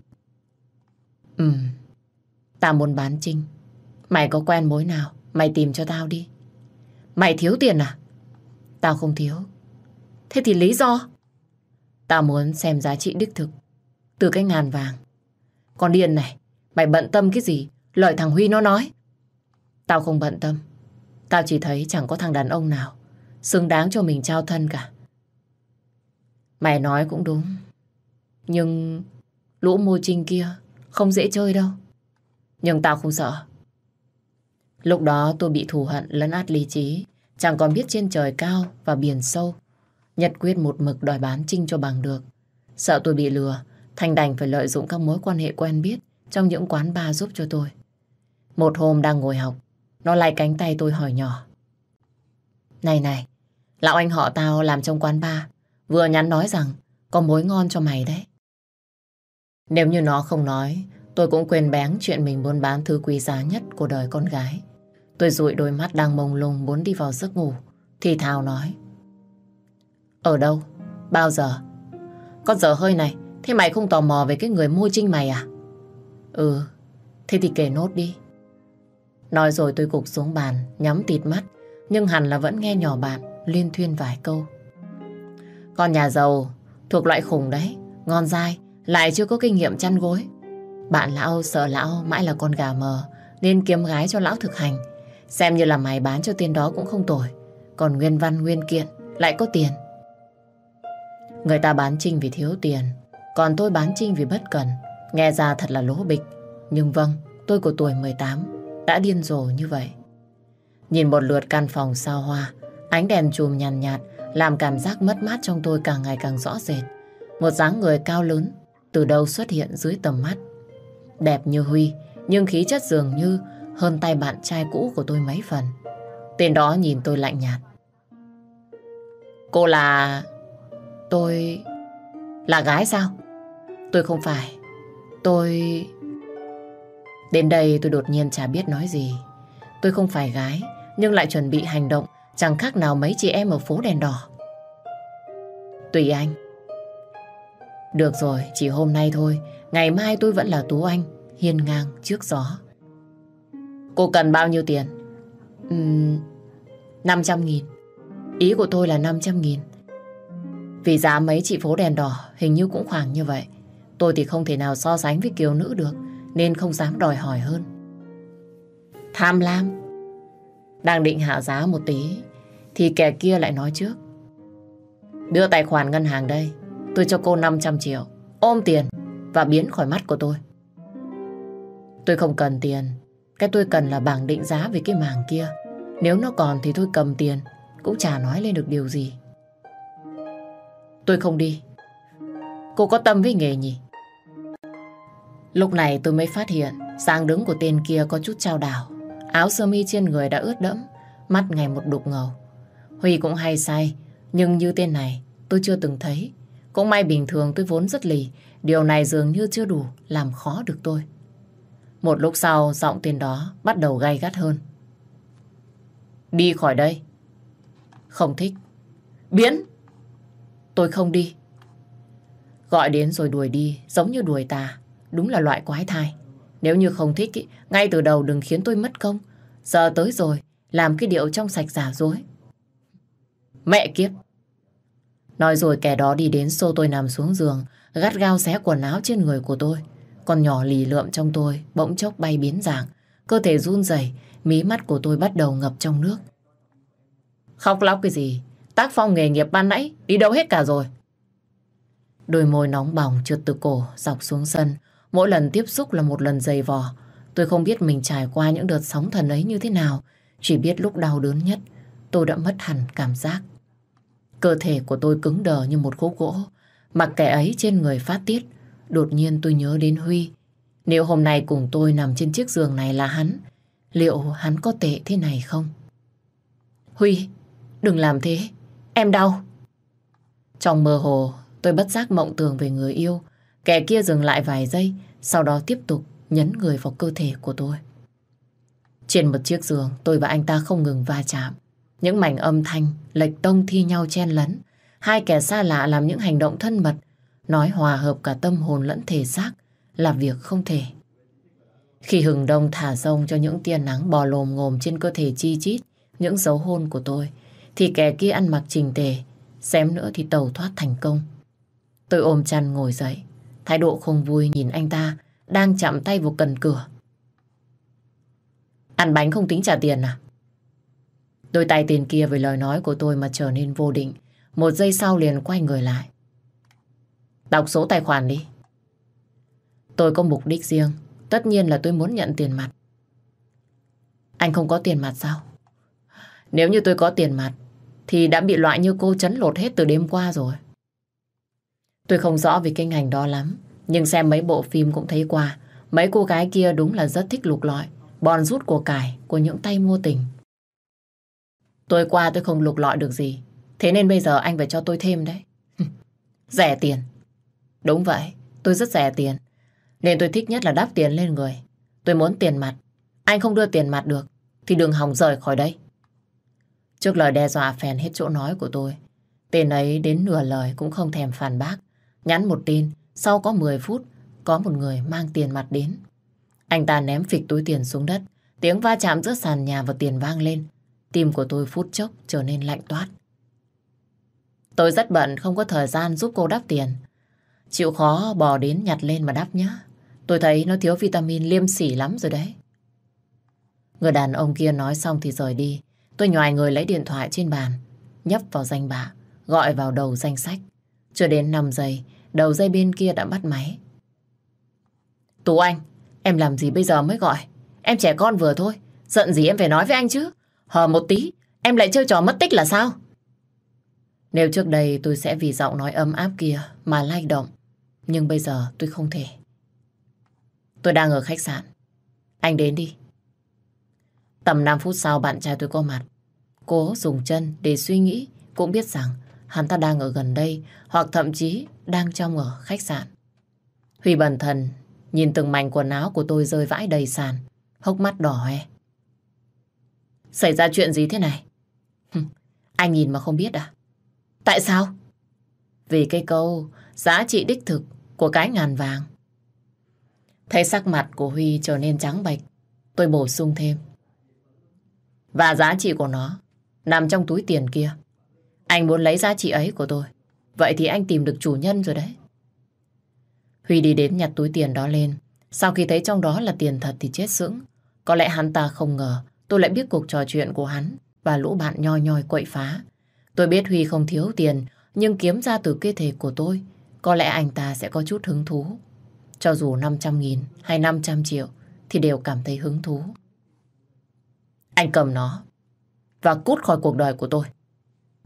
[SPEAKER 1] Tao muốn bán Trinh. Mày có quen mối nào, mày tìm cho tao đi. Mày thiếu tiền à? Tao không thiếu. Thế thì lý do? Tao muốn xem giá trị đích thực từ cái ngàn vàng. Con điên này, mày bận tâm cái gì lời thằng Huy nó nói? Tao không bận tâm. Tao chỉ thấy chẳng có thằng đàn ông nào xứng đáng cho mình trao thân cả. Mày nói cũng đúng. Nhưng lũ môi Trinh kia không dễ chơi đâu. Nhưng tao không sợ. Lúc đó tôi bị thù hận lấn át lý trí, chẳng còn biết trên trời cao và biển sâu. Nhất quyết một mực đòi bán Trinh cho bằng được. Sợ tôi bị lừa, Thành đành phải lợi dụng các mối quan hệ quen biết trong những quán bar giúp cho tôi. Một hôm đang ngồi học, nó lay cánh tay tôi hỏi nhỏ. Này, lão anh họ tao làm trong quán bar, vừa nhắn nói rằng có mối ngon cho mày đấy. Nếu như nó không nói, tôi cũng quên bén chuyện mình buôn bán thứ quý giá nhất của đời con gái. Tôi dụi đôi mắt đang mông lung muốn đi vào giấc ngủ, thì thào nói. Ở đâu? Bao giờ? Con dở hơi này, thế mày không tò mò về cái người môi Trinh mày à? Ừ, thế thì kể nốt đi. Nói rồi tôi gục xuống bàn, nhắm tịt mắt, nhưng hẳn là vẫn nghe nhỏ bạn liên thuyên vài câu. Con nhà giàu, thuộc loại khủng đấy, ngon dai, lại chưa có kinh nghiệm chăn gối. Bạn lão sợ lão mãi là con gà mờ, nên kiếm gái cho lão thực hành. Xem như là mày bán cho tên đó cũng không tồi. Còn nguyên văn nguyên kiện lại có tiền. Người ta bán Trinh vì thiếu tiền, còn tôi bán Trinh vì bất cần. Nghe ra thật là lố bịch. Nhưng vâng, tôi của tuổi 18 đã điên rồ như vậy. Nhìn một lượt căn phòng sao hoa, ánh đèn chùm nhàn nhạt, làm cảm giác mất mát trong tôi càng ngày càng rõ rệt. Một dáng người cao lớn từ đâu xuất hiện dưới tầm mắt. Đẹp như Huy, nhưng khí chất dường như hơn tay bạn trai cũ của tôi mấy phần. Tên đó nhìn tôi lạnh nhạt. Cô là... Tôi... Là gái sao? Tôi không phải. Tôi... Đến đây tôi đột nhiên chả biết nói gì. Tôi không phải gái, nhưng lại chuẩn bị hành động chẳng khác nào mấy chị em ở phố đèn đỏ. Tùy anh. Được rồi, chỉ hôm nay thôi. Ngày mai tôi vẫn là Tú Anh, hiên ngang trước gió. Cô cần bao nhiêu tiền? 500.000. Ý của tôi là 500.000. Vì giá mấy chị phố đèn đỏ hình như cũng khoảng như vậy. Tôi thì không thể nào so sánh với kiều nữ được, nên không dám đòi hỏi hơn. Tham lam. Đang định hạ giá một tí thì kẻ kia lại nói trước. Đưa tài khoản ngân hàng đây, tôi cho cô 500 triệu. Ôm tiền và biến khỏi mắt của tôi. Tôi không cần tiền. Cái tôi cần là bảng định giá về cái mảng kia. Nếu nó còn thì tôi cầm tiền cũng chả nói lên được điều gì. Tôi không đi. Cô có tâm với nghề nhỉ? Lúc này tôi mới phát hiện dáng đứng của tên kia có chút chao đảo. Áo sơ mi trên người đã ướt đẫm, mắt ngày một đục ngầu. Huy cũng hay say, nhưng như tên này tôi chưa từng thấy. Cũng may bình thường tôi vốn rất lì, điều này dường như chưa đủ làm khó được tôi. Một lúc sau, giọng tên đó bắt đầu gay gắt hơn. Đi khỏi đây. Không thích. Biến. Tôi không đi. Gọi đến rồi đuổi đi, giống như đuổi tà. Đúng là loại quái thai. Nếu như không thích, ngay từ đầu đừng khiến tôi mất công. Giờ tới rồi, làm cái điệu trong sạch giả dối. Mẹ kiếp. Nói rồi kẻ đó đi đến xô tôi nằm xuống giường, gắt gao xé quần áo trên người của tôi. Con nhỏ lì lượm trong tôi bỗng chốc bay biến dạng, cơ thể run rẩy, mí mắt của tôi bắt đầu ngập trong nước. Khóc lóc cái gì? Tác phong nghề nghiệp ban nãy đi đâu hết cả rồi? Đôi môi nóng bỏng trượt từ cổ dọc xuống sân, mỗi lần tiếp xúc là một lần dày vò. Tôi không biết mình trải qua những đợt sóng thần ấy như thế nào, chỉ biết lúc đau đớn nhất tôi đã mất hẳn cảm giác. Cơ thể của tôi cứng đờ như một khúc gỗ, mặc kệ ấy trên người phát tiết. Đột nhiên tôi nhớ đến Huy. Nếu hôm nay cùng tôi nằm trên chiếc giường này là hắn, liệu hắn có tệ thế này không? Huy, đừng làm thế, em đau. Trong mơ hồ, tôi bất giác mộng tưởng về người yêu. Kẻ kia dừng lại vài giây, sau đó tiếp tục nhấn người vào cơ thể của tôi. Trên một chiếc giường, tôi và anh ta không ngừng va chạm. Những mảnh âm thanh lệch tông thi nhau chen lấn. Hai kẻ xa lạ làm những hành động thân mật, nói hòa hợp cả tâm hồn lẫn thể xác là việc không thể. Khi hừng đông thả rông cho những tia nắng bò lồm ngồm trên cơ thể chi chít những dấu hôn của tôi, thì kẻ kia ăn mặc chỉnh tề, xém nữa thì tẩu thoát thành công. Tôi ôm chăn ngồi dậy, thái độ không vui nhìn anh ta đang chạm tay vào cần cửa. Ăn bánh không tính trả tiền à? Đôi tay tiền kia với lời nói của tôi mà trở nên vô định. Một giây sau liền quay người lại. Đọc số tài khoản đi. Tôi có mục đích riêng. Tất nhiên là tôi muốn nhận tiền mặt. Anh không có tiền mặt sao? Nếu như tôi có tiền mặt thì đã bị loại như cô trấn lột hết từ đêm qua rồi. Tôi không rõ về kinh hành đó lắm, nhưng xem mấy bộ phim cũng thấy qua. Mấy cô gái kia đúng là rất thích lục lọi, bòn rút của cải của những tay mua tình. Tôi qua tôi không lục lọi được gì, thế nên bây giờ anh phải cho tôi thêm đấy. Rẻ tiền. Đúng vậy, tôi rất rẻ tiền. Nên tôi thích nhất là đắp tiền lên người. Tôi muốn tiền mặt. Anh không đưa tiền mặt được thì đừng hòng rời khỏi đây. Trước lời đe dọa phèn hết chỗ nói của tôi, tên ấy đến nửa lời cũng không thèm phản bác. Nhắn một tin, sau có 10 phút có một người mang tiền mặt đến. Anh ta ném phịch túi tiền xuống đất. Tiếng va chạm giữa sàn nhà và tiền vang lên. Tim của tôi phút chốc trở nên lạnh toát. Tôi rất bận, không có thời gian giúp cô đắp tiền. Chịu khó bò đến nhặt lên mà đắp nhá. Tôi thấy nó thiếu vitamin liêm sỉ lắm rồi đấy. Người đàn ông kia nói xong thì rời đi. Tôi nhoài người lấy điện thoại trên bàn, nhấp vào danh bạ, gọi vào đầu danh sách. Chưa đến 5 giây, đầu dây bên kia đã bắt máy. Tú Anh, em làm gì bây giờ mới gọi? Em trẻ con vừa thôi, giận gì em phải nói với anh chứ. Hờ một tí, em lại chơi trò mất tích là sao? Nếu trước đây tôi sẽ vì giọng nói ấm áp kia mà lay động, nhưng bây giờ tôi không thể. Tôi đang ở khách sạn. Anh đến đi. Tầm 5 phút sau bạn trai tôi có mặt. Cố dùng chân để suy nghĩ, cũng biết rằng hắn ta đang ở gần đây hoặc thậm chí đang trong ở khách sạn. Huy bần thần nhìn từng mảnh quần áo của tôi rơi vãi đầy sàn, hốc mắt đỏ hoe. Xảy ra chuyện gì thế này? Anh nhìn mà không biết à? Tại sao? Vì cái câu giá trị đích thực của cái ngàn vàng. Thấy sắc mặt của Huy trở nên trắng bệch, tôi bổ sung thêm. Và giá trị của nó nằm trong túi tiền kia. Anh muốn lấy giá trị ấy của tôi, vậy thì anh tìm được chủ nhân rồi đấy. Huy đi đến nhặt túi tiền đó lên. Sau khi thấy trong đó là tiền thật thì chết sững. Có lẽ hắn ta không ngờ tôi lại biết cuộc trò chuyện của hắn và lũ bạn nhoi nhoi quậy phá. Tôi biết Huy không thiếu tiền, nhưng kiếm ra từ cơ thể của tôi, có lẽ anh ta sẽ có chút hứng thú. Cho dù 500.000 hay 500 triệu thì đều cảm thấy hứng thú. Anh cầm nó và cút khỏi cuộc đời của tôi.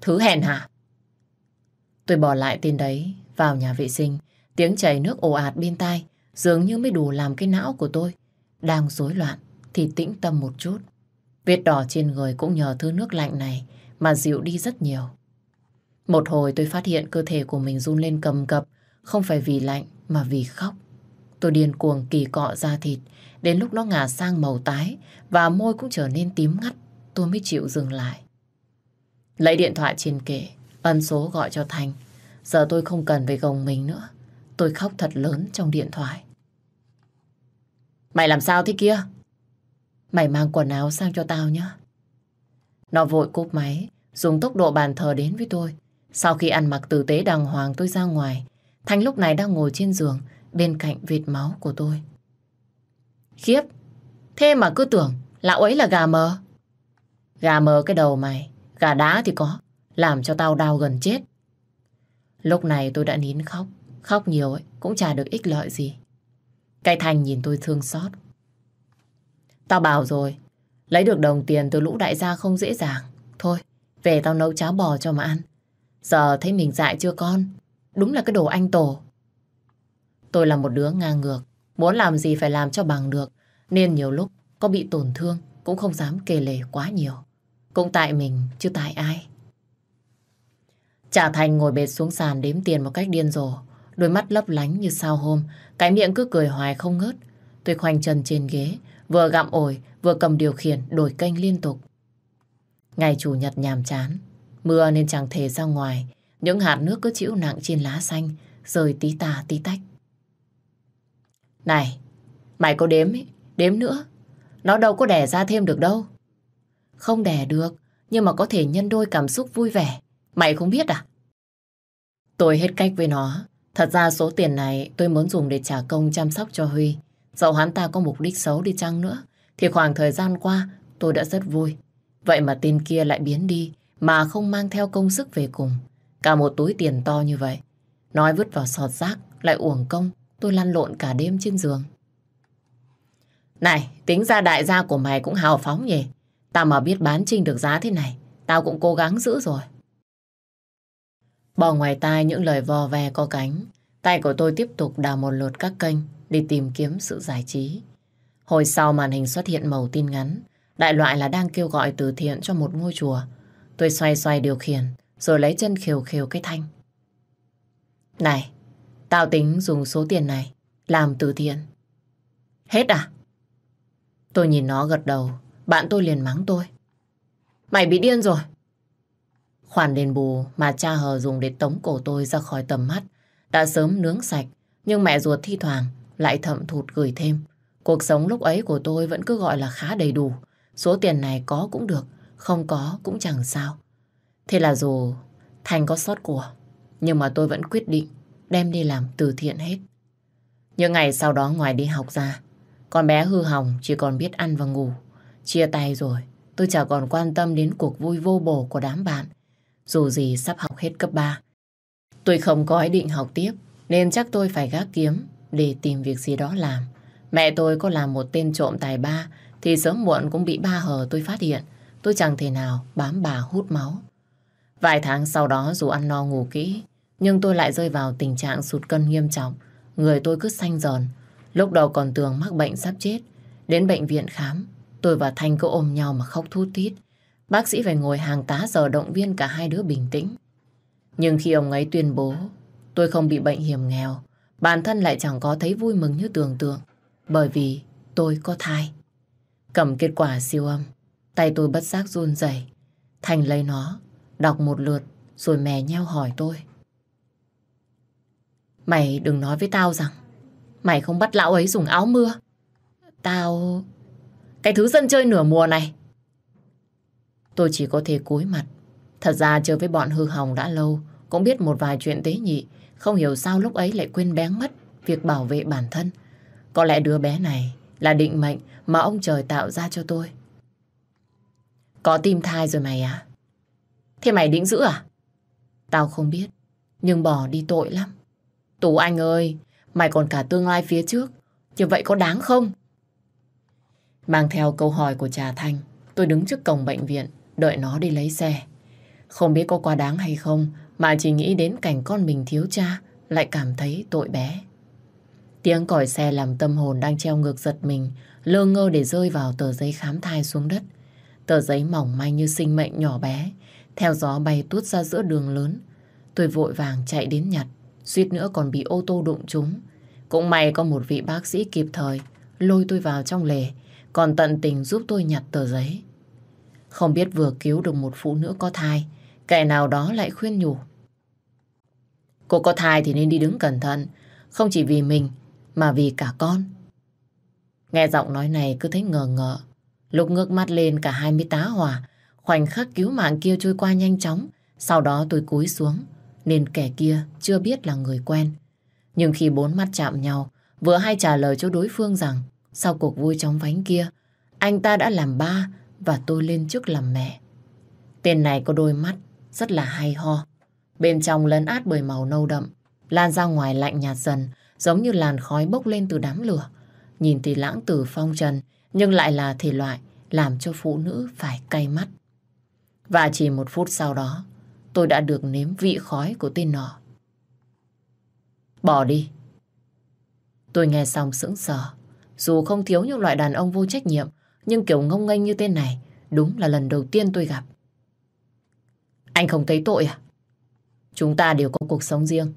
[SPEAKER 1] Thứ hèn hạ. Tôi bỏ lại tên đấy vào nhà vệ sinh. Tiếng chảy nước ồ ạt bên tai dường như mới đủ làm cái não của tôi đang rối loạn thì tĩnh tâm một chút. Vết đỏ trên người cũng nhờ thứ nước lạnh này mà dịu đi rất nhiều. Một hồi tôi phát hiện cơ thể của mình run lên cầm cập, không phải vì lạnh mà vì khóc. Tôi điên cuồng kỳ cọ da thịt, đến lúc nó ngả sang màu tái và môi cũng trở nên tím ngắt, tôi mới chịu dừng lại. Lấy điện thoại trên kệ, ấn số gọi cho Thành. Giờ tôi không cần phải gồng mình nữa. Tôi khóc thật lớn trong điện thoại. Mày làm sao thế kia? Mày mang quần áo sang cho tao nhé. Nó vội cúp máy, dùng tốc độ bàn thờ đến với tôi. Sau khi ăn mặc tử tế đàng hoàng tôi ra ngoài. Thành lúc này đang ngồi trên giường bên cạnh vệt máu của tôi. Khiếp, thế mà cứ tưởng lão ấy là gà mờ. Gà mờ cái đầu mày, gà đá thì có, làm cho tao đau gần chết. Lúc này tôi đã nín khóc, khóc nhiều ấy cũng chả được ích lợi gì. Cái Thành nhìn tôi thương xót. Tao bảo rồi, lấy được đồng tiền từ lũ đại gia không dễ dàng. Thôi, về tao nấu cháo bò cho mà ăn. Giờ thấy mình dại chưa con? Đúng là cái đồ anh tổ. Tôi là một đứa ngang ngược, muốn làm gì phải làm cho bằng được. Nên nhiều lúc có bị tổn thương cũng không dám kể lể quá nhiều. Cũng tại mình chứ tại ai. Chả Thành ngồi bệt xuống sàn đếm tiền một cách điên rồ. Đôi mắt lấp lánh như sao hôm. Cái miệng cứ cười hoài không ngớt. Tôi khoanh chân trên ghế, vừa gặm ổi vừa cầm điều khiển đổi kênh liên tục. Ngày chủ nhật nhàm chán, mưa nên chẳng thể ra ngoài. Những hạt nước cứ chịu nặng trên lá xanh, rơi tí tà tí tách. Này, mày có đếm ấy, đếm nữa. Nó đâu có đẻ ra thêm được đâu. Không đẻ được, nhưng mà có thể nhân đôi cảm xúc vui vẻ. Mày không biết à? Tôi hết cách với nó. Thật ra số tiền này tôi muốn dùng để trả công chăm sóc cho Huy. Dẫu hắn ta có mục đích xấu đi chăng nữa, thì khoảng thời gian qua tôi đã rất vui. Vậy mà tên kia lại biến đi mà không mang theo công sức về cùng. Cả một túi tiền to như vậy. Nói vứt vào sọt rác lại uổng công. Tôi lăn lộn cả đêm trên giường. Này, tính ra đại gia của mày cũng hào phóng nhỉ. Tao mà biết bán Trinh được giá thế này, tao cũng cố gắng giữ rồi. Bỏ ngoài tai những lời vò ve có cánh, tay của tôi tiếp tục đào một lượt các kênh để tìm kiếm sự giải trí. Hồi sau màn hình xuất hiện màu tin ngắn, đại loại là đang kêu gọi từ thiện cho một ngôi chùa. Tôi xoay xoay điều khiển, rồi lấy chân khều khều cái thanh. Này, tao tính dùng số tiền này làm từ thiện. Hết à? Tôi nhìn nó gật đầu, bạn tôi liền mắng tôi. Mày bị điên rồi. Khoản đền bù mà cha Hờ dùng để tống cổ tôi ra khỏi tầm mắt đã sớm nướng sạch, nhưng mẹ ruột thi thoảng lại thậm thụt gửi thêm. Cuộc sống lúc ấy của tôi vẫn cứ gọi là khá đầy đủ. Số tiền này có cũng được, không có cũng chẳng sao. Thế là dù Thành có sót của, nhưng mà tôi vẫn quyết định đem đi làm từ thiện hết. Những ngày sau đó ngoài đi học ra, con bé hư hỏng chỉ còn biết ăn và ngủ. Chia tay rồi, tôi chả còn quan tâm đến cuộc vui vô bổ của đám bạn. Dù gì sắp học hết cấp 3. Tôi không có ý định học tiếp, nên chắc tôi phải gác kiếm để tìm việc gì đó làm. Mẹ tôi có làm một tên trộm tài ba thì sớm muộn cũng bị ba Hờ tôi phát hiện. Tôi chẳng thể nào bám bà hút máu. Vài tháng sau đó dù ăn no ngủ kỹ, nhưng tôi lại rơi vào tình trạng sụt cân nghiêm trọng. Người tôi cứ xanh dần. Lúc đầu còn tưởng mắc bệnh sắp chết. Đến bệnh viện khám, tôi và Thanh cứ ôm nhau mà khóc thút thít. Bác sĩ phải ngồi hàng tá giờ động viên cả hai đứa bình tĩnh. Nhưng khi ông ấy tuyên bố tôi không bị bệnh hiểm nghèo, bản thân lại chẳng có thấy vui mừng như tưởng tượng. Bởi vì tôi có thai. Cầm kết quả siêu âm, tay tôi bất giác run rẩy. Thành lấy nó, đọc một lượt rồi mè nheo hỏi tôi. Mày đừng nói với tao rằng mày không bắt lão ấy dùng áo mưa. Tao... Cái thứ dân chơi nửa mùa này. Tôi chỉ có thể cúi mặt. Thật ra chơi với bọn hư hỏng đã lâu, cũng biết một vài chuyện tế nhị. Không hiểu sao lúc ấy lại quên bén mất việc bảo vệ bản thân. Có lẽ đứa bé này là định mệnh mà ông trời tạo ra cho tôi. Có tim thai rồi mày à? Thế mày định giữ à? Tao không biết, nhưng bỏ đi tội lắm. Tú Anh ơi, mày còn cả tương lai phía trước, như vậy có đáng không? Mang theo câu hỏi của Trà Thanh, tôi đứng trước cổng bệnh viện, đợi nó đi lấy xe. Không biết có quá đáng hay không mà chỉ nghĩ đến cảnh con mình thiếu cha lại cảm thấy tội bé. Tiếng còi xe làm tâm hồn đang treo ngược giật mình, lơ ngơ để rơi vào tờ giấy khám thai xuống đất. Tờ giấy mỏng manh như sinh mệnh nhỏ bé, theo gió bay tuốt ra giữa đường lớn. Tôi vội vàng chạy đến nhặt, suýt nữa còn bị ô tô đụng trúng. Cũng may có một vị bác sĩ kịp thời lôi tôi vào trong lề, còn tận tình giúp tôi nhặt tờ giấy. Không biết vừa cứu được một phụ nữ có thai, kẻ nào đó lại khuyên nhủ: cô có thai thì nên đi đứng cẩn thận, không chỉ vì mình mà vì cả con. Nghe giọng nói này cứ thấy ngờ ngợ. Lúc ngước mắt lên cả hai mới tá hỏa. Khoảnh khắc cứu mạng kia trôi qua nhanh chóng. Sau đó tôi cúi xuống, nên kẻ kia chưa biết là người quen. Nhưng khi bốn mắt chạm nhau, vừa hay trả lời cho đối phương rằng sau cuộc vui chóng vánh kia, anh ta đã làm ba và tôi lên chức làm mẹ. Tên này có đôi mắt rất là hay ho, bên trong lấn át bởi màu nâu đậm, lan ra ngoài lạnh nhạt dần, giống như làn khói bốc lên từ đám lửa. Nhìn thì lãng tử phong trần, nhưng lại là thể loại làm cho phụ nữ phải cay mắt. Và chỉ một phút sau đó, tôi đã được nếm vị khói của tên nọ. Bỏ đi. Tôi nghe xong sững sờ. Dù không thiếu những loại đàn ông vô trách nhiệm, nhưng kiểu ngông nghênh như tên này đúng là lần đầu tiên tôi gặp. Anh không thấy tội à? Chúng ta đều có cuộc sống riêng.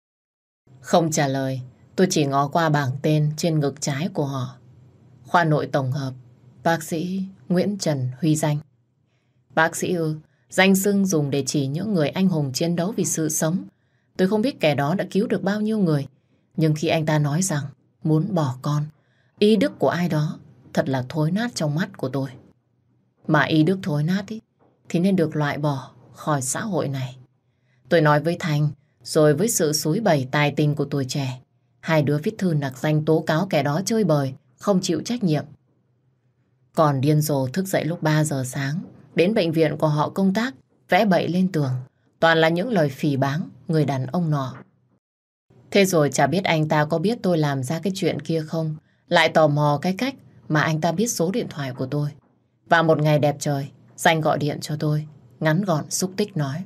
[SPEAKER 1] Không trả lời, tôi chỉ ngó qua bảng tên trên ngực trái của họ. Khoa nội tổng hợp, bác sĩ Nguyễn Trần Huy Danh. Bác sĩ ư? Danh xưng dùng để chỉ những người anh hùng chiến đấu vì sự sống. Tôi không biết kẻ đó đã cứu được bao nhiêu người. Nhưng khi anh ta nói rằng muốn bỏ con, ý đức của ai đó thật là thối nát trong mắt của tôi. Mà ý đức thối nát ý, thì nên được loại bỏ khỏi xã hội này. Tôi nói với Thành, rồi với sự xúi bẩy tài tình của tuổi trẻ, hai đứa viết thư nặc danh tố cáo kẻ đó chơi bời, không chịu trách nhiệm. Còn điên rồ thức dậy lúc 3 giờ sáng, đến bệnh viện của họ công tác, vẽ bậy lên tường. Toàn là những lời phỉ báng người đàn ông nọ. Thế rồi chả biết anh ta có biết tôi làm ra cái chuyện kia không, lại tò mò cái cách mà anh ta biết số điện thoại của tôi. Và một ngày đẹp trời, Danh gọi điện cho tôi, ngắn gọn xúc tích nói: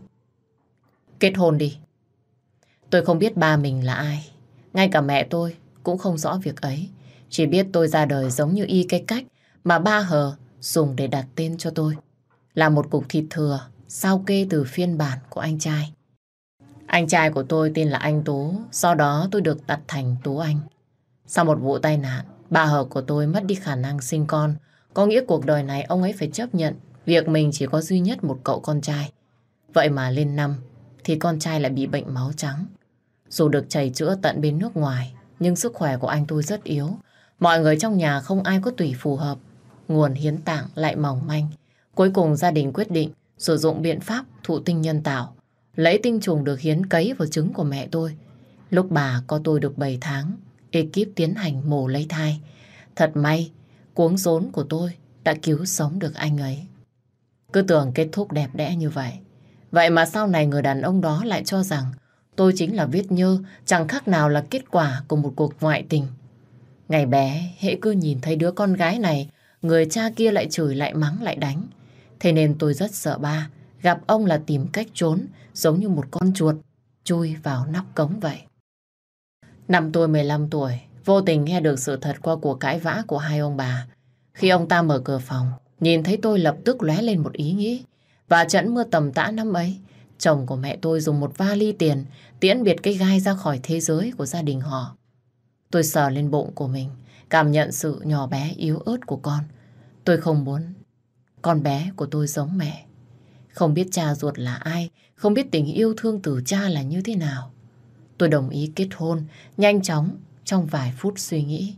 [SPEAKER 1] kết hôn đi. Tôi không biết ba mình là ai, ngay cả mẹ tôi cũng không rõ việc ấy. Chỉ biết tôi ra đời giống như y cái cách mà ba Hờ dùng để đặt tên cho tôi, là một cục thịt thừa sao kê từ phiên bản của anh trai. Anh trai của tôi tên là anh Tú, do đó tôi được đặt thành Tú Anh. Sau một vụ tai nạn, ba Hờ của tôi mất đi khả năng sinh con. Có nghĩa cuộc đời này ông ấy phải chấp nhận việc mình chỉ có duy nhất một cậu con trai. Vậy mà lên năm thì con trai lại bị bệnh máu trắng. Dù được chảy chữa tận bên nước ngoài, nhưng sức khỏe của anh tôi rất yếu. Mọi người trong nhà không ai có tủy phù hợp, nguồn hiến tạng lại mỏng manh. Cuối cùng gia đình quyết định sử dụng biện pháp thụ tinh nhân tạo, lấy tinh trùng được hiến cấy vào trứng của mẹ tôi. Lúc bà có tôi được 7 tháng, ekip tiến hành mổ lấy thai. Thật may, cuống rốn của tôi đã cứu sống được anh ấy. Cứ tưởng kết thúc đẹp đẽ như vậy. Vậy mà sau này người đàn ông đó lại cho rằng tôi chính là vết nhơ, chẳng khác nào là kết quả của một cuộc ngoại tình. Ngày bé, hễ cứ nhìn thấy đứa con gái này, người cha kia lại chửi, lại mắng, lại đánh. Thế nên tôi rất sợ ba, gặp ông là tìm cách trốn, giống như một con chuột chui vào nắp cống vậy. Năm tôi 15 tuổi, vô tình nghe được sự thật qua cuộc cãi vã của hai ông bà. Khi ông ta mở cửa phòng, nhìn thấy tôi lập tức lóe lên một ý nghĩ. Và trận mưa tầm tã năm ấy, chồng của mẹ tôi dùng một vali tiền tiễn biệt cái gai ra khỏi thế giới của gia đình họ. Tôi sờ lên bụng của mình, cảm nhận sự nhỏ bé yếu ớt của con. Tôi không muốn con bé của tôi giống mẹ. Không biết cha ruột là ai, không biết tình yêu thương từ cha là như thế nào. Tôi đồng ý kết hôn, nhanh chóng, trong vài phút suy nghĩ.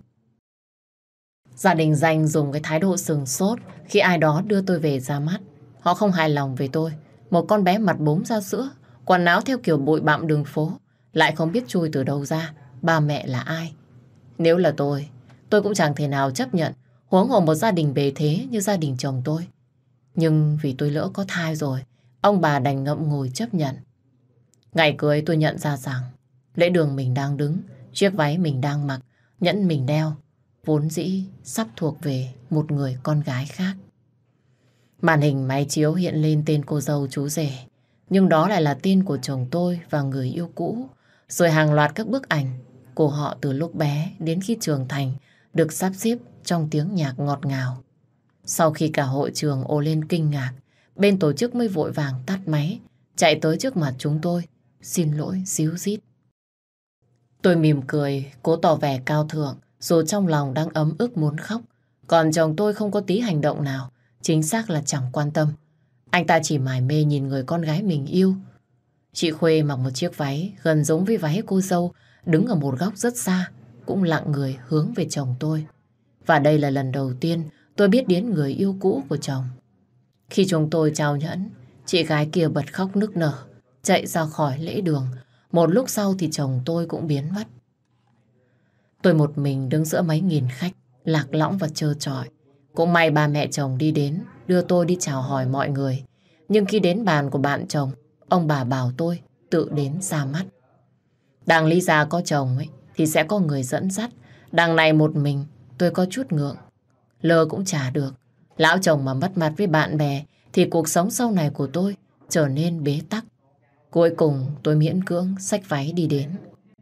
[SPEAKER 1] Gia đình Danh dùng cái thái độ sừng sốt khi ai đó đưa tôi về ra mắt. Họ không hài lòng về tôi. Một con bé mặt bốm ra sữa, quần áo theo kiểu bụi bặm đường phố, lại không biết chui từ đâu ra, ba mẹ là ai. Nếu là tôi cũng chẳng thể nào chấp nhận, huống hồ một gia đình bề thế như gia đình chồng tôi. Nhưng vì tôi lỡ có thai rồi, ông bà đành ngậm ngùi chấp nhận. Ngày cưới tôi nhận ra rằng lễ đường mình đang đứng, chiếc váy mình đang mặc, nhẫn mình đeo, vốn dĩ sắp thuộc về một người con gái khác. Màn hình máy chiếu hiện lên tên cô dâu chú rể. Nhưng đó lại là tên của chồng tôi và người yêu cũ. Rồi hàng loạt các bức ảnh của họ từ lúc bé đến khi trưởng thành được sắp xếp trong tiếng nhạc ngọt ngào. Sau khi cả hội trường ồ lên kinh ngạc, bên tổ chức mới vội vàng tắt máy, chạy tới trước mặt chúng tôi, xin lỗi ríu rít. Tôi mỉm cười, cố tỏ vẻ cao thượng, dù trong lòng đang ấm ức muốn khóc. Còn chồng tôi không có tí hành động nào, chính xác là chẳng quan tâm. Anh ta chỉ mải mê nhìn người con gái mình yêu. Chị Khuê mặc một chiếc váy gần giống với váy cô dâu, đứng ở một góc rất xa, cũng lặng người hướng về chồng tôi. Và đây là lần đầu tiên tôi biết đến người yêu cũ của chồng. Khi chúng tôi trao nhẫn, chị gái kia bật khóc nức nở, chạy ra khỏi lễ đường. Một lúc sau thì chồng tôi cũng biến mất. Tôi một mình đứng giữa mấy nghìn khách, lạc lõng và trơ trọi. Cũng may ba mẹ chồng đi đến, đưa tôi đi chào hỏi mọi người. Nhưng khi đến bàn của bạn chồng, ông bà bảo tôi tự đến ra mắt. Đằng lý ra có chồng ấy, thì sẽ có người dẫn dắt. Đằng này một mình, tôi có chút ngượng. Lơ cũng chả được. Lão chồng mà mất mặt với bạn bè, thì cuộc sống sau này của tôi trở nên bế tắc. Cuối cùng tôi miễn cưỡng xách váy đi đến.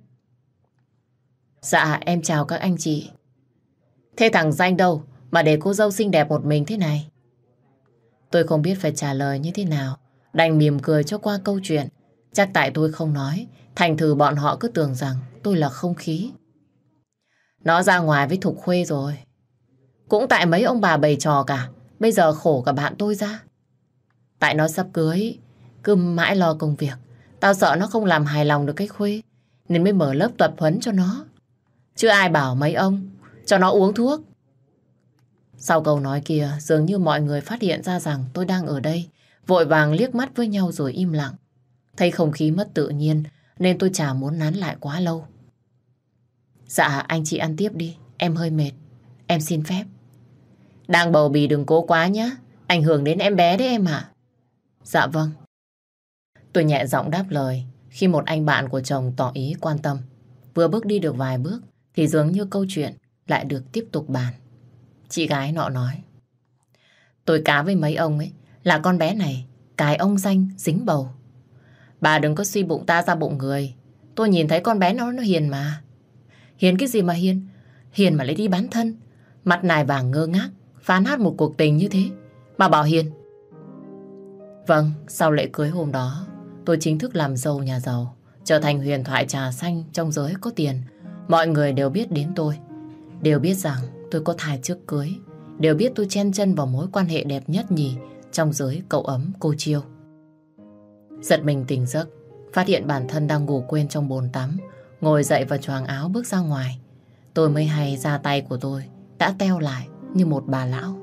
[SPEAKER 1] Dạ em chào các anh chị. Thế thằng Danh đâu mà để cô dâu xinh đẹp một mình thế này? Tôi không biết phải trả lời như thế nào, đành mỉm cười cho qua câu chuyện. Chắc tại tôi không nói, thành thử bọn họ cứ tưởng rằng tôi là không khí. Nó ra ngoài với Thục Khuê rồi. Cũng tại mấy ông bà bày trò cả, bây giờ khổ cả bạn tôi ra. Tại nó sắp cưới, cứ mãi lo công việc. Tao sợ nó không làm hài lòng được cái Khuê, nên mới mở lớp tập huấn cho nó. Chứ ai bảo mấy ông cho nó uống thuốc. Sau câu nói kia, dường như mọi người phát hiện ra rằng tôi đang ở đây, vội vàng liếc mắt với nhau rồi im lặng. Thấy không khí mất tự nhiên, nên tôi chả muốn nán lại quá lâu. Dạ, anh chị ăn tiếp đi, em hơi mệt. Em xin phép. Đang bầu bì đừng cố quá nhé, ảnh hưởng đến em bé đấy em ạ. Dạ vâng. Tôi nhẹ giọng đáp lời khi một anh bạn của chồng tỏ ý quan tâm. Vừa bước đi được vài bước thì dường như câu chuyện lại được tiếp tục bàn. Chị gái nọ nói: tôi cá với mấy ông ấy là con bé này cái ông Danh dính bầu. Bà đừng có suy bụng ta ra bụng người. Tôi nhìn thấy con bé nó hiền mà. Hiền cái gì mà hiền? Hiền mà lấy đi bán thân, mặt nài vàng ngơ ngác phán hát một cuộc tình như thế mà bảo hiền. Vâng, sau lễ cưới hôm đó, tôi chính thức làm dâu nhà giàu, trở thành huyền thoại trà xanh trong giới có tiền. Mọi người đều biết đến tôi, đều biết rằng tôi có thai trước cưới, đều biết tôi chen chân vào mối quan hệ đẹp nhất nhì trong giới cậu ấm cô chiêu. Giật mình tỉnh giấc, phát hiện bản thân đang ngủ quên trong bồn tắm, ngồi dậy và choàng áo bước ra ngoài. Tôi mới hay ra tay của tôi đã teo lại như một bà lão.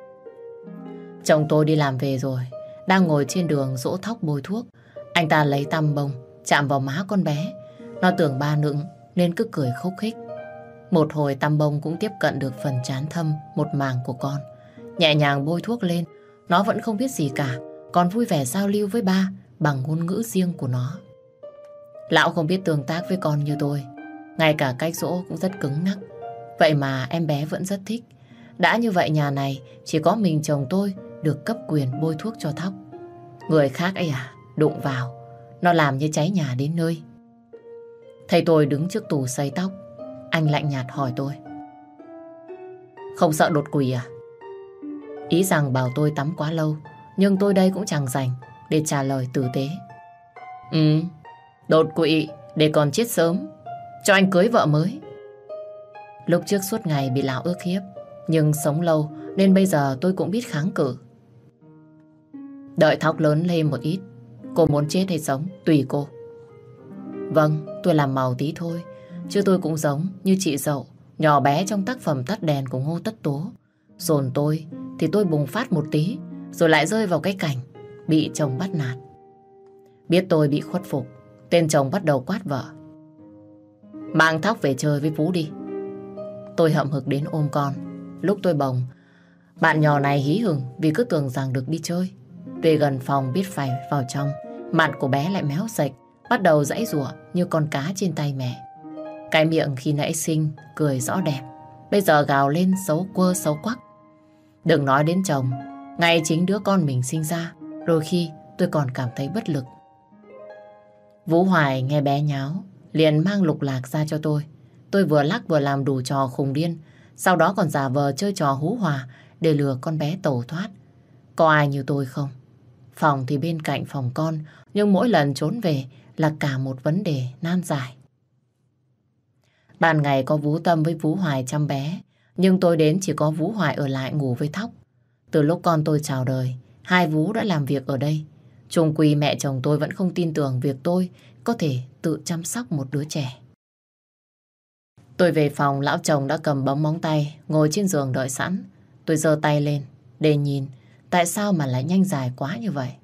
[SPEAKER 1] Chồng tôi đi làm về rồi, đang ngồi trên đường dỗ thóc bôi thuốc. Anh ta lấy tăm bông chạm vào má con bé. Nó tưởng ba nựng nên cứ cười khúc khích. Một hồi tăm bông cũng tiếp cận được phần trán thâm một màng của con. Nhẹ nhàng bôi thuốc lên. Nó vẫn không biết gì cả, còn vui vẻ giao lưu với ba bằng ngôn ngữ riêng của nó. Lão không biết tương tác với con như tôi, ngay cả cách dỗ cũng rất cứng nhắc. Vậy mà em bé vẫn rất thích. Đã như vậy nhà này chỉ có mình chồng tôi được cấp quyền bôi thuốc cho thóc. Người khác ấy à, đụng vào nó làm như cháy nhà đến nơi. Thấy tôi đứng trước tủ sấy tóc, anh lạnh nhạt hỏi tôi: không sợ đột quỵ à? Ý rằng bảo tôi tắm quá lâu, nhưng tôi đây cũng chẳng rảnh để trả lời tử tế. Đột quỵ để còn chết sớm, cho anh cưới vợ mới. Lúc trước suốt ngày bị lão ức hiếp, nhưng sống lâu nên bây giờ tôi cũng biết kháng cự. Đợi thóc lớn lên một ít, cô muốn chết hay sống tùy cô. Vâng, tôi làm màu tí thôi, chứ tôi cũng giống như chị dậu nhỏ bé trong tác phẩm Tắt đèn của Ngô Tất Tố. Dồn tôi thì tôi bùng phát một tí, rồi lại rơi vào cái cảnh bị chồng bắt nạt. Biết tôi bị khuất phục, tên chồng bắt đầu quát vợ: mang thóc về chơi với Phú đi. Tôi hậm hực đến ôm con. Lúc tôi bồng, bạn nhỏ này hí hửng vì cứ tưởng rằng được đi chơi. Về gần phòng biết phải vào trong, mặt của bé lại méo sạch, bắt đầu giãy giụa như con cá trên tay mẹ. Cái miệng khi nãy xinh, cười rõ đẹp, bây giờ gào lên xấu quơ xấu quắc. Đừng nói đến chồng, ngay chính đứa con mình sinh ra, đôi khi tôi còn cảm thấy bất lực. Vũ Hoài nghe bé nháo, liền mang lục lạc ra cho tôi. Tôi vừa lắc vừa làm đủ trò khùng điên, sau đó còn giả vờ chơi trò hú hỏa để lừa con bé tẩu thoát. Có ai như tôi không? Phòng thì bên cạnh phòng con, nhưng mỗi lần trốn về là cả một vấn đề nan giải. Ban ngày có Vũ Tâm với Vũ Hoài chăm bé, nhưng tôi đến chỉ có Vũ Hoài ở lại ngủ với Thóc. Từ lúc con tôi chào đời, hai Vũ đã làm việc ở đây. Chung quy mẹ chồng tôi vẫn không tin tưởng việc tôi có thể tự chăm sóc một đứa trẻ. Tôi về phòng, lão chồng đã cầm bấm móng tay, ngồi trên giường đợi sẵn. Tôi giơ tay lên, để nhìn tại sao mà lại nhanh dài quá như vậy.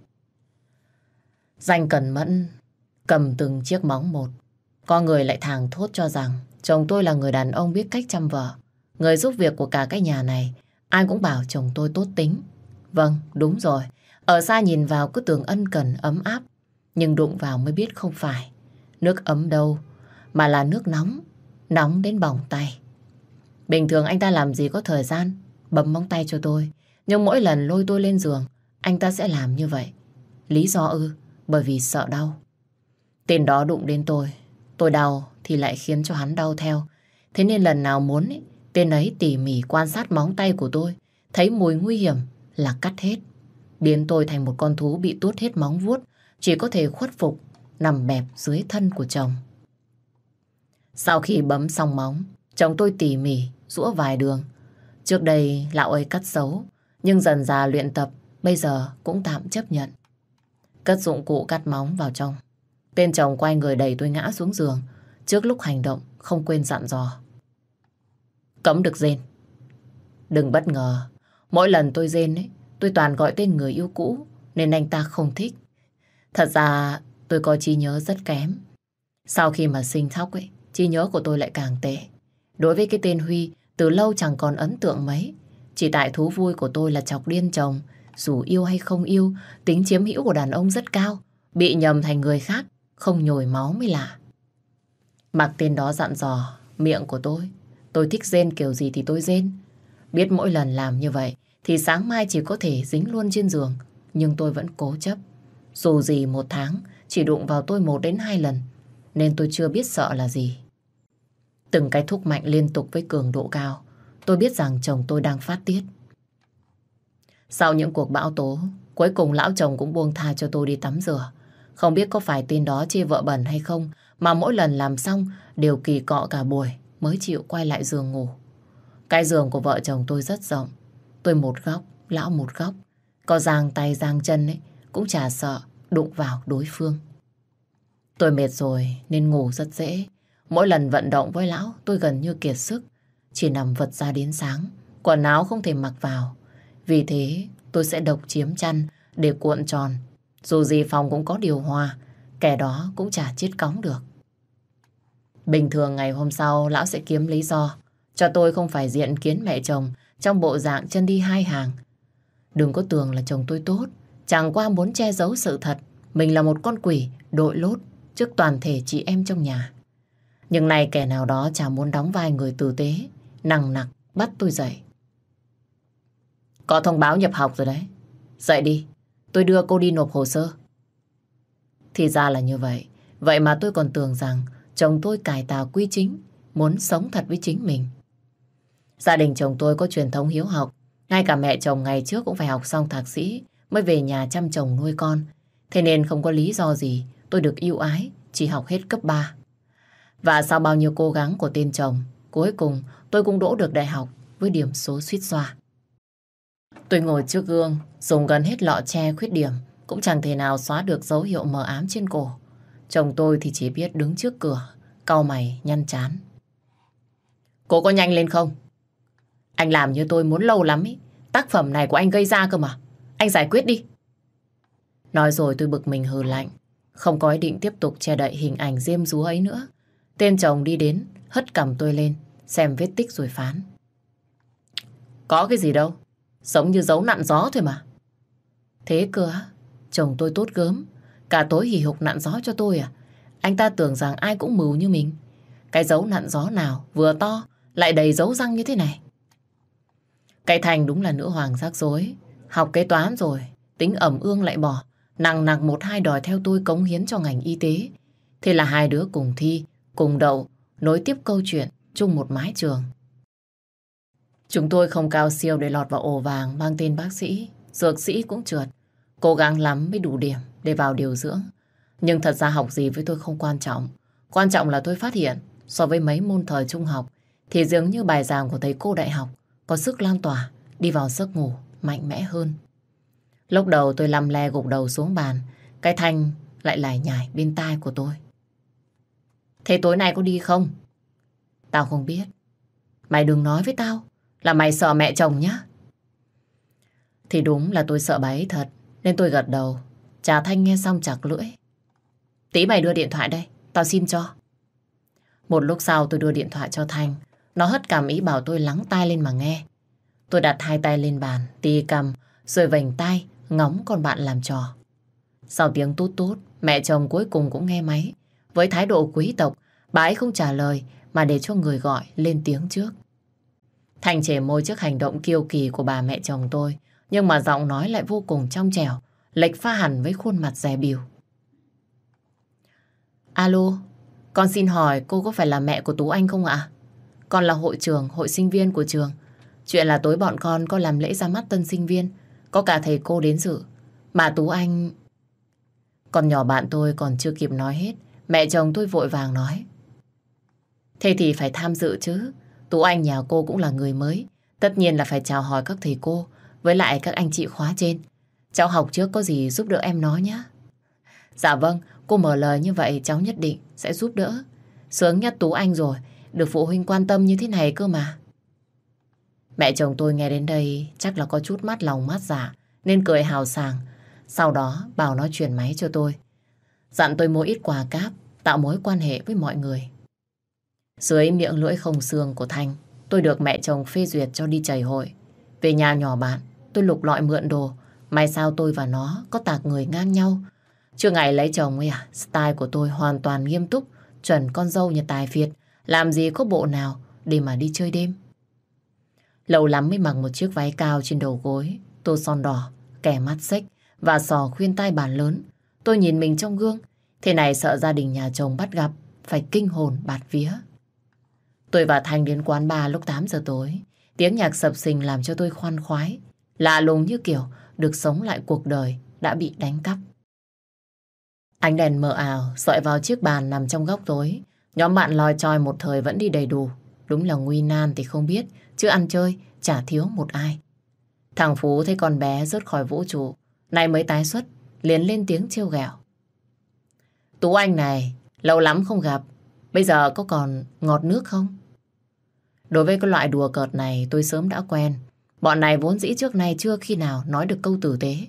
[SPEAKER 1] Danh cẩn mẫn, cầm từng chiếc móng một. Có người lại thảng thốt cho rằng chồng tôi là người đàn ông biết cách chăm vợ, người giúp việc của cả cái nhà này. Ai cũng bảo chồng tôi tốt tính. Vâng, đúng rồi. Ở xa nhìn vào cứ tưởng ân cần ấm áp, nhưng đụng vào mới biết không phải. Nước ấm đâu, mà là nước nóng, nóng đến bỏng tay. Bình thường anh ta làm gì có thời gian bấm móng tay cho tôi, nhưng mỗi lần lôi tôi lên giường, anh ta sẽ làm như vậy. Lý do ư? Bởi vì sợ đau. Tên đó đụng đến tôi đau thì lại khiến cho hắn đau theo. Thế nên lần nào muốn tên ấy tỉ mỉ quan sát móng tay của tôi, thấy mùi nguy hiểm là cắt hết, biến tôi thành một con thú bị tuốt hết móng vuốt, chỉ có thể khuất phục nằm bẹp dưới thân của chồng. Sau khi bấm xong móng, chồng tôi tỉ mỉ giũa vài đường. Trước đây lão ấy cắt xấu, nhưng dần dà luyện tập, bây giờ cũng tạm chấp nhận. Cất dụng cụ cắt móng vào trong, tên chồng quay người đẩy tôi ngã xuống giường. Trước lúc hành động không quên dặn dò: cấm được rên. Đừng bất ngờ, mỗi lần tôi rên tôi toàn gọi tên người yêu cũ, nên anh ta không thích. Thật ra tôi có trí nhớ rất kém. Sau khi mà sinh Thóc trí nhớ của tôi lại càng tệ. Đối với cái tên Huy, từ lâu chẳng còn ấn tượng mấy. Chỉ tại thú vui của tôi là chọc điên chồng. Dù yêu hay không yêu, tính chiếm hữu của đàn ông rất cao. Bị nhầm thành người khác, không nhồi máu mới lạ. Mặc tên đó dặn dò miệng của tôi thích rên kiểu gì thì tôi rên. Biết mỗi lần làm như vậy thì sáng mai chỉ có thể dính luôn trên giường, nhưng tôi vẫn cố chấp. Dù gì một tháng chỉ đụng vào tôi 1 đến 2 lần, nên tôi chưa biết sợ là gì. Từng cái thúc mạnh liên tục với cường độ cao, tôi biết rằng chồng tôi đang phát tiết. Sau những cuộc bão tố, cuối cùng lão chồng cũng buông tha cho tôi đi tắm rửa. Không biết có phải tên đó chê vợ bẩn hay không, mà mỗi lần làm xong đều kỳ cọ cả buổi mới chịu quay lại giường ngủ. Cái giường của vợ chồng tôi rất rộng. Tôi một góc, lão một góc. Có giang tay giang chân cũng chả sợ đụng vào đối phương. Tôi mệt rồi nên ngủ rất dễ. Mỗi lần vận động với lão tôi gần như kiệt sức, chỉ nằm vật ra đến sáng. Quần áo không thể mặc vào. Vì thế tôi sẽ độc chiếm chăn để cuộn tròn. Dù gì phòng cũng có điều hòa, kẻ đó cũng chả chết cóng được. Bình thường ngày hôm sau lão sẽ kiếm lý do cho tôi không phải diện kiến mẹ chồng trong bộ dạng chân đi 2 hàng. Đừng có tưởng là chồng tôi tốt, chẳng qua muốn che giấu sự thật mình là một con quỷ đội lốt trước toàn thể chị em trong nhà. Nhưng này kẻ nào đó chả muốn đóng vai người tử tế, nằng nặc bắt tôi dậy. Có thông báo nhập học rồi đấy. Dậy đi, tôi đưa cô đi nộp hồ sơ. Thì ra là như vậy. Vậy mà tôi còn tưởng rằng chồng tôi cải tà quy chính, muốn sống thật với chính mình. Gia đình chồng tôi có truyền thống hiếu học. Ngay cả mẹ chồng ngày trước cũng phải học xong thạc sĩ mới về nhà chăm chồng nuôi con. Thế nên không có lý do gì tôi được ưu ái chỉ học hết cấp 3. Và sau bao nhiêu cố gắng của tên chồng, cuối cùng tôi cũng đỗ được đại học với điểm số suýt xoa. Tôi ngồi trước gương, dùng gần hết lọ che khuyết điểm, cũng chẳng thể nào xóa được dấu hiệu mờ ám trên cổ. Chồng tôi thì chỉ biết đứng trước cửa, cau mày nhăn trán. Cô có nhanh lên không? Anh làm như tôi muốn lâu lắm ý. Tác phẩm này của anh gây ra cơ mà. Anh giải quyết đi. Nói rồi tôi bực mình hừ lạnh. Không có ý định tiếp tục che đậy hình ảnh diêm dúa ấy nữa. Tên chồng đi đến, hất cằm tôi lên, xem vết tích rồi phán. Có cái gì đâu, giống như dấu nặn gió thôi mà. Thế cơ á? Chồng tôi tốt gớm, cả tối hì hục nặn gió cho tôi à? Anh ta tưởng rằng ai cũng mưu như mình. Cái dấu nặn gió nào vừa to lại đầy dấu răng như thế này. Cái Thành đúng là nữ hoàng rắc rối. Học kế toán rồi, tính ẩm ương lại bỏ, nằng nặc một hai đòi theo tôi cống hiến cho ngành y tế. Thế là hai đứa cùng thi, cùng đậu, nối tiếp câu chuyện chung một mái trường. Chúng tôi không cao siêu để lọt vào ổ vàng mang tên bác sĩ, dược sĩ cũng trượt. Cố gắng lắm mới đủ điểm để vào điều dưỡng. Nhưng thật ra học gì với tôi không quan trọng. Quan trọng là tôi phát hiện so với mấy môn thời trung học thì dường như bài giảng của thầy cô đại học có sức lan tỏa đi vào giấc ngủ mạnh mẽ hơn. Lúc đầu tôi lăm le gục đầu xuống bàn, cái Thanh lại lải nhải bên tai của tôi. Thế tối nay có đi không? Tao không biết. Mày đừng nói với tao là mày sợ mẹ chồng nhá. Thì đúng là tôi sợ bà ấy thật, nên tôi gật đầu. Trà Thanh nghe xong chặt lưỡi. Tí mày đưa điện thoại đây, tao xin cho. Một lúc sau tôi đưa điện thoại cho Thanh. Nó hất cằm ý bảo tôi lắng tai lên mà nghe. Tôi đặt hai tay lên bàn, tì cằm, rồi vành tai, ngóng con bạn làm trò. Sau tiếng tút tút, mẹ chồng cuối cùng cũng nghe máy. Với thái độ quý tộc, bà ấy không trả lời mà để cho người gọi lên tiếng trước. Thanh chề môi trước hành động kiêu kỳ của bà mẹ chồng tôi, nhưng mà giọng nói lại vô cùng trong trẻo, lệch pha hẳn với khuôn mặt dè bỉu. Alo, con xin hỏi cô có phải là mẹ của Tú Anh không ạ? Con là hội trưởng, hội sinh viên của trường. Chuyện là tối bọn con có làm lễ ra mắt tân sinh viên, có cả thầy cô đến dự. Mà Tú Anh... Con nhỏ bạn tôi còn chưa kịp nói hết, mẹ chồng tôi vội vàng nói. Thế thì phải tham dự chứ. Tú Anh nhà cô cũng là người mới, tất nhiên là phải chào hỏi các thầy cô, với lại các anh chị khóa trên. Cháu học trước có gì giúp đỡ em nói nhé. Dạ vâng, cô mở lời như vậy cháu nhất định sẽ giúp đỡ. Sướng nhất Tú Anh rồi, được phụ huynh quan tâm như thế này cơ mà. Mẹ chồng tôi nghe đến đây chắc là có chút mắt lòng mắt dạ, nên cười hào sảng. Sau đó bảo nó chuyển máy cho tôi, dặn tôi mua ít quà cáp, tạo mối quan hệ với mọi người. Dưới miệng lưỡi không xương của Thanh, tôi được mẹ chồng phê duyệt cho đi chảy hội. Về nhà nhỏ bạn, tôi lục lọi mượn đồ. May sao tôi và nó có tạc người ngang nhau. Chưa ngày lấy chồng ấy à, style của tôi hoàn toàn nghiêm túc, chuẩn con dâu nhà tài phiệt, làm gì có bộ nào để mà đi chơi đêm. Lâu lắm mới mặc một chiếc váy cao trên đầu gối, tô son đỏ, kẻ mắt xếch và sò khuyên tai bàn lớn. Tôi nhìn mình trong gương, thế này sợ gia đình nhà chồng bắt gặp, phải kinh hồn bạt vía. Tôi và Thanh đến quán bar lúc 8 giờ tối. Tiếng nhạc sập sình làm cho tôi khoan khoái, lạ lùng như kiểu được sống lại cuộc đời đã bị đánh cắp. Ánh đèn mờ ảo dọi vào chiếc bàn nằm trong góc tối. Nhóm bạn lòi choi một thời vẫn đi đầy đủ. Đúng là nguy nan thì không biết, chứ ăn chơi chả thiếu một ai. Thằng Phú thấy con bé rớt khỏi vũ trụ, nay mới tái xuất, liền lên tiếng trêu ghẹo. Tú Anh này, lâu lắm không gặp, bây giờ có còn ngọt nước không? Đối với cái loại đùa cợt này tôi sớm đã quen. Bọn này vốn dĩ trước nay chưa khi nào nói được câu tử tế.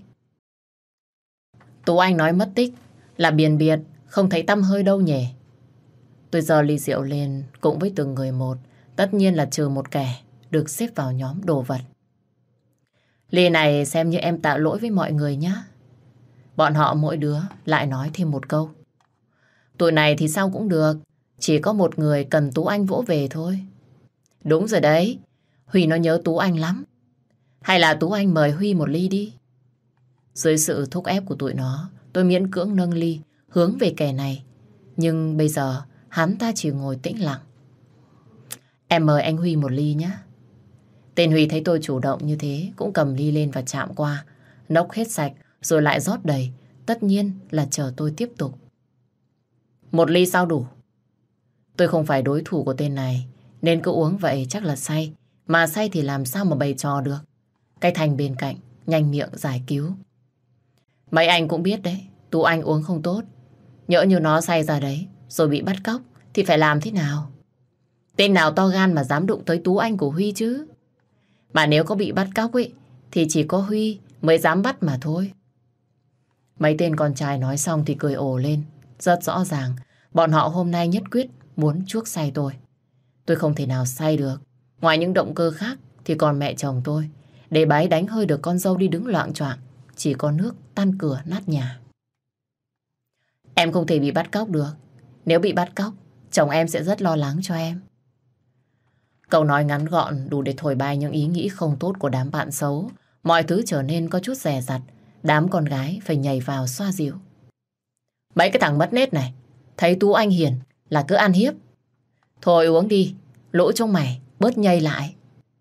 [SPEAKER 1] Tú Anh nói mất tích là biền biệt, không thấy tăm hơi đâu nhỉ. Tôi giơ ly rượu lên cũng với từng người một, tất nhiên là trừ một kẻ được xếp vào nhóm đồ vật. Ly này xem như em tạ lỗi với mọi người nhé. Bọn họ mỗi đứa lại nói thêm một câu. Tụi này thì sao cũng được, chỉ có một người cần Tú Anh vỗ về thôi. Đúng rồi đấy, Huy nó nhớ Tú Anh lắm. Hay là Tú Anh mời Huy một ly đi. Dưới sự thúc ép của tụi nó, tôi miễn cưỡng nâng ly hướng về kẻ này. Nhưng bây giờ hắn ta chỉ ngồi tĩnh lặng. Em mời anh Huy một ly nhé. Tên Huy thấy tôi chủ động như thế cũng cầm ly lên và chạm qua, nốc hết sạch rồi lại rót đầy. Tất nhiên là chờ tôi tiếp tục. Một ly sao đủ? Tôi không phải đối thủ của tên này, nên cứ uống vậy chắc là say. Mà say thì làm sao mà bày trò được. Cái Thành bên cạnh nhanh miệng giải cứu. Mấy anh cũng biết đấy, Tú Anh uống không tốt. Nhỡ như nó say ra đấy rồi bị bắt cóc thì phải làm thế nào? Tên nào to gan mà dám đụng tới Tú Anh của Huy chứ? Mà nếu có bị bắt cóc ấy thì chỉ có Huy mới dám bắt mà thôi. Mấy tên con trai nói xong thì cười ồ lên. Rất rõ ràng bọn họ hôm nay nhất quyết muốn chuốc say tôi. Tôi không thể nào say được. Ngoài những động cơ khác thì còn mẹ chồng tôi. Để bà ấy đánh hơi được con dâu đi đứng loạng choạng, chỉ có nước tan cửa nát nhà. Em không thể bị bắt cóc được. Nếu bị bắt cóc, chồng em sẽ rất lo lắng cho em. Câu nói ngắn gọn đủ để thổi bay những ý nghĩ không tốt của đám bạn xấu. Mọi thứ trở nên có chút dè dặt. Đám con gái phải nhảy vào xoa dịu. Mấy cái thằng mất nết này, thấy Tú Anh hiền là cứ ăn hiếp. Thôi uống đi, lũ trong mày, bớt nhây lại.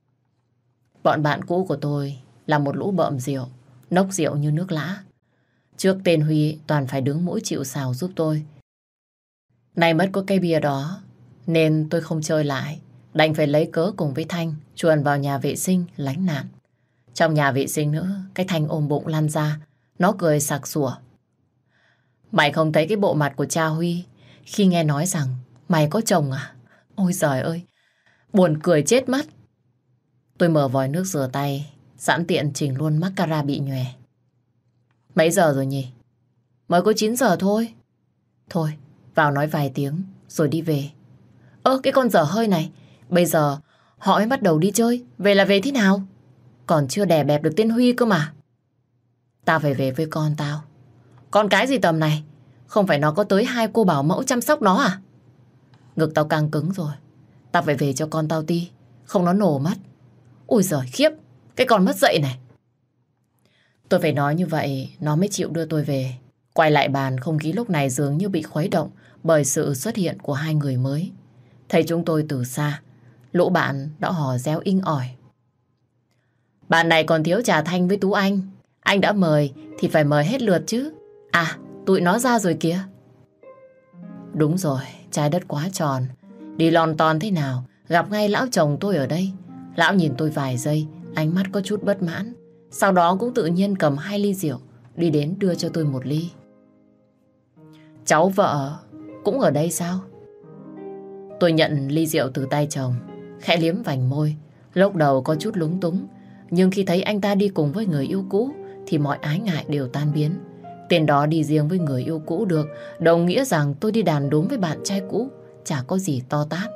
[SPEAKER 1] Bọn bạn cũ của tôi là một lũ bợm rượu, nốc rượu như nước lã. Trước tên Huy toàn phải đứng mũi chịu sào giúp tôi. Nay mất có cây bia đó, nên tôi không chơi lại. Đành phải lấy cớ cùng với Thanh chuồn vào nhà vệ sinh lánh nạn. Trong nhà vệ sinh nữa, cái Thanh ôm bụng lăn ra. Nó cười sặc sủa. Mày không thấy cái bộ mặt của cha Huy khi nghe nói rằng mày có chồng à? Ôi giời ơi, buồn cười chết mất. Tôi mở vòi nước rửa tay, sẵn tiện chỉnh luôn mascara bị nhòe. Mấy giờ rồi nhỉ? Mới có 9 giờ thôi. Thôi, vào nói vài tiếng rồi đi về. Cái con dở hơi này, bây giờ họ mới bắt đầu đi chơi. Về là về thế nào? Còn chưa đè bẹp được tên Huy cơ mà. Tao phải về với con tao. Con cái gì tầm này? Không phải nó có tới 2 cô bảo mẫu chăm sóc nó à? Ngực tao căng cứng rồi. Tao phải về cho con tao ti, không nó nổ mất. Ôi giời khiếp, cái con mất dạy này. Tôi phải nói như vậy nó mới chịu đưa tôi về. Quay lại bàn, không khí lúc này dường như bị khuấy động bởi sự xuất hiện của hai người mới. Thấy chúng tôi từ xa, lũ bạn đã hò réo inh ỏi. Bạn này còn thiếu trà Thanh với Tú Anh đã mời thì phải mời hết lượt chứ. À, tụi nó ra rồi kìa. Đúng rồi, trái đất quá tròn. Đi lon ton thế nào, gặp ngay lão chồng tôi ở đây. Lão nhìn tôi vài giây, ánh mắt có chút bất mãn. Sau đó cũng tự nhiên cầm 2 ly rượu, đi đến đưa cho tôi 1 ly. Cháu vợ cũng ở đây sao? Tôi nhận ly rượu từ tay chồng, khẽ liếm vành môi. Lúc đầu có chút lúng túng, nhưng khi thấy anh ta đi cùng với người yêu cũ thì mọi ái ngại đều tan biến. Tên đó đi riêng với người yêu cũ được, đồng nghĩa rằng tôi đi đàn đúng với bạn trai cũ, chả có gì to tát.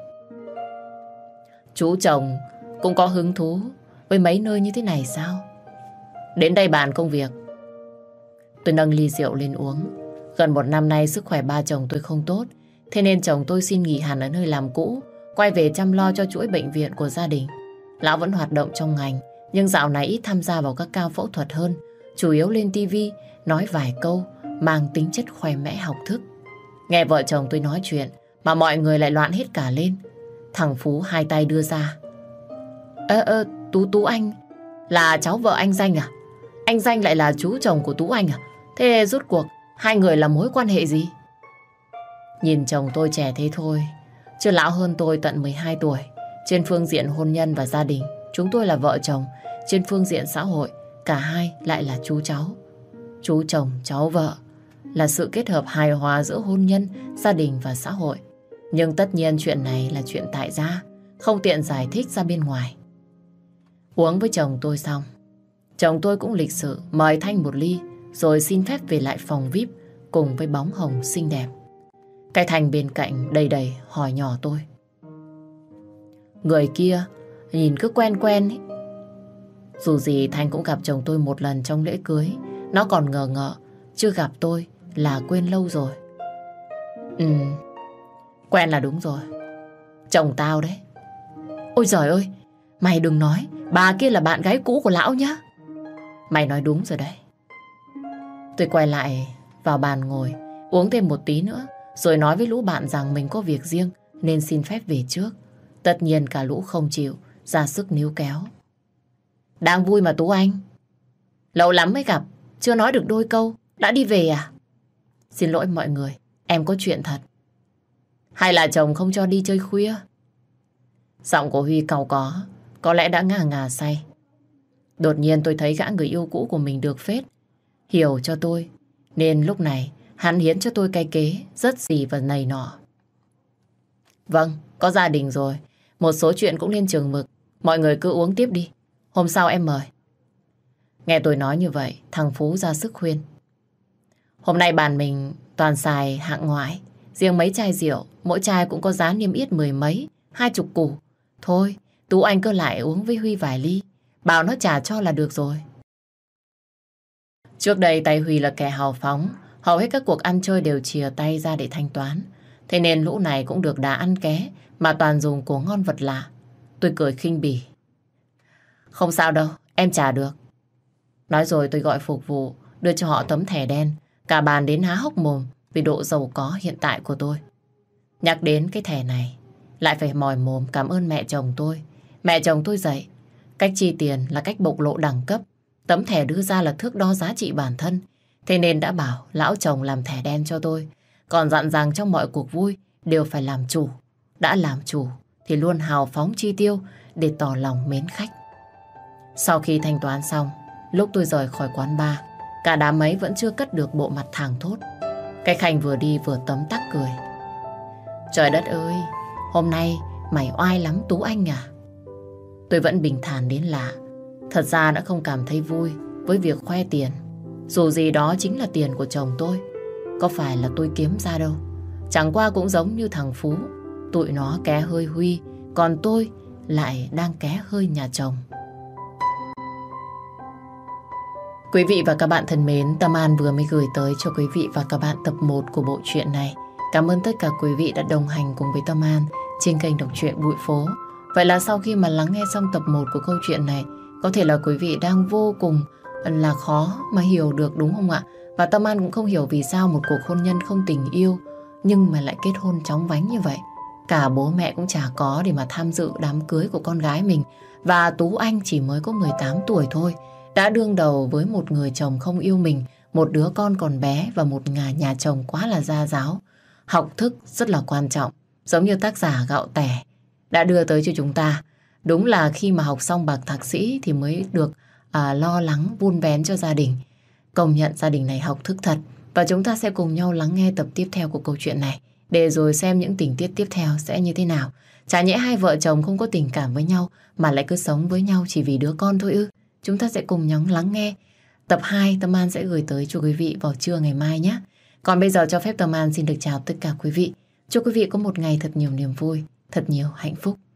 [SPEAKER 1] Chú chồng cũng có hứng thú với mấy nơi như thế này sao? Đến đây bàn công việc. Tôi nâng ly rượu lên uống. Gần 1 năm nay sức khỏe ba chồng tôi không tốt, thế nên chồng tôi xin nghỉ hẳn ở nơi làm cũ, quay về chăm lo cho chuỗi bệnh viện của gia đình. Lão vẫn hoạt động trong ngành, nhưng dạo này ít tham gia vào các ca phẫu thuật hơn, chủ yếu lên tivi nói vài câu mang tính chất khoe mẽ học thức. Nghe vợ chồng tôi nói chuyện mà mọi người lại loạn hết cả lên. Thằng Phú 2 tay đưa ra. Tú Anh là cháu vợ anh Danh à? Anh Danh lại là chú chồng của Tú Anh à? Thế rốt cuộc hai người là mối quan hệ gì? Nhìn chồng tôi trẻ thế thôi, chứ lão hơn tôi tận 12 tuổi. Trên phương diện hôn nhân và gia đình, chúng tôi là vợ chồng. Trên phương diện xã hội, cả hai lại là chú cháu. Chú chồng, cháu vợ là sự kết hợp hài hòa giữa hôn nhân, gia đình và xã hội. Nhưng tất nhiên chuyện này là chuyện tại gia, không tiện giải thích ra bên ngoài. Uống với chồng tôi xong, chồng tôi cũng lịch sự mời Thanh 1 ly, rồi xin phép về lại phòng VIP cùng với bóng hồng xinh đẹp. Cái Thanh bên cạnh đầy đầy hỏi nhỏ tôi. Người kia nhìn cứ quen quen ấy. Dù gì Thanh cũng gặp chồng tôi 1 lần trong lễ cưới. Nó còn ngờ ngợ, chưa gặp tôi là quên lâu rồi. Quen là đúng rồi. Chồng tao đấy. Ôi giời ơi, mày đừng nói bà kia là bạn gái cũ của lão nhá. Mày nói đúng rồi đấy. Tôi quay lại vào bàn ngồi, uống thêm 1 tí nữa, rồi nói với lũ bạn rằng mình có việc riêng nên xin phép về trước. Tất nhiên cả lũ không chịu, ra sức níu kéo. Đang vui mà Tú Anh. Lâu lắm mới gặp, chưa nói được đôi câu, đã đi về à? Xin lỗi mọi người, em có chuyện thật. Hay là chồng không cho đi chơi khuya? Giọng của Huy cau có lẽ đã ngà ngà say. Đột nhiên tôi thấy gã người yêu cũ của mình được phết, hiểu cho tôi, nên lúc này hắn hiến cho tôi cái kế rất gì và này nọ. Vâng, có gia đình rồi, một số chuyện cũng lên chừng mực. Mọi người cứ uống tiếp đi, hôm sau em mời. Nghe tôi nói như vậy, thằng Phú ra sức khuyên. Hôm nay bàn mình toàn xài hạng ngoại, riêng mấy chai rượu, mỗi chai cũng có giá niêm yết 10 mấy, 20 củ. Thôi, Tú Anh cứ lại uống với Huy vài ly, bảo nó trả cho là được rồi. Trước đây tay Huy là kẻ hào phóng, hầu hết các cuộc ăn chơi đều chìa tay ra để thanh toán. Thế nên lũ này cũng được đá ăn ké, mà toàn dùng của ngon vật lạ. Tôi cười khinh bỉ. Không sao đâu, em trả được. Nói rồi tôi gọi phục vụ, đưa cho họ tấm thẻ đen. Cả bàn đến há hốc mồm vì độ giàu có hiện tại của tôi. Nhắc đến cái thẻ này, lại phải mòi mồm cảm ơn mẹ chồng tôi. Mẹ chồng tôi dạy, cách chi tiền là cách bộc lộ đẳng cấp. Tấm thẻ đưa ra là thước đo giá trị bản thân. Thế nên đã bảo lão chồng làm thẻ đen cho tôi. Còn dặn rằng trong mọi cuộc vui đều phải làm chủ. Đã làm chủ thì luôn hào phóng chi tiêu để tỏ lòng mến khách. Sau khi thanh toán xong, lúc tôi rời khỏi quán bar, cả đám ấy vẫn chưa cất được bộ mặt thảng thốt. Cái Khanh vừa đi vừa tấm tắc cười. Trời đất ơi, hôm nay mày oai lắm Tú Anh à? Tôi vẫn bình thản đến lạ. Thật ra đã không cảm thấy vui với việc khoe tiền. Dù gì đó chính là tiền của chồng tôi. Có phải là tôi kiếm ra đâu. Chẳng qua cũng giống như thằng Phú. Tụi nó ké hơi Huy, còn tôi lại đang ké hơi nhà chồng. Quý vị và các bạn thân mến, Tâm An vừa mới gửi tới cho quý vị và các bạn tập 1 của bộ truyện này. Cảm ơn tất cả quý vị đã đồng hành cùng với Tâm An trên kênh Đọc truyện Bụi Phố. Vậy là sau khi mà lắng nghe xong tập 1 của câu chuyện này, có thể là quý vị đang vô cùng là khó mà hiểu được, đúng không ạ? Và Tâm An cũng không hiểu vì sao một cuộc hôn nhân không tình yêu nhưng mà lại kết hôn chóng vánh như vậy. Cả bố mẹ cũng chả có để mà tham dự đám cưới của con gái mình. Và Tú Anh chỉ mới có 18 tuổi thôi, đã đương đầu với một người chồng không yêu mình, một đứa con còn bé và một nhà chồng quá là gia giáo. Học thức rất là quan trọng, giống như tác giả Gạo Tẻ đã đưa tới cho chúng ta. Đúng là khi mà học xong bằng thạc sĩ thì mới được lo lắng vun vén cho gia đình. Công nhận gia đình này học thức thật. Và chúng ta sẽ cùng nhau lắng nghe tập tiếp theo của câu chuyện này, để rồi xem những tình tiết tiếp theo sẽ như thế nào. Chả nhẽ hai vợ chồng không có tình cảm với nhau mà lại cứ sống với nhau chỉ vì đứa con thôi ư? Chúng ta sẽ cùng nhau lắng nghe. Tập 2 Tâm An sẽ gửi tới cho quý vị vào trưa ngày mai nhé. Còn bây giờ cho phép Tâm An xin được chào tất cả quý vị. Chúc quý vị có một ngày thật nhiều niềm vui, thật nhiều hạnh phúc.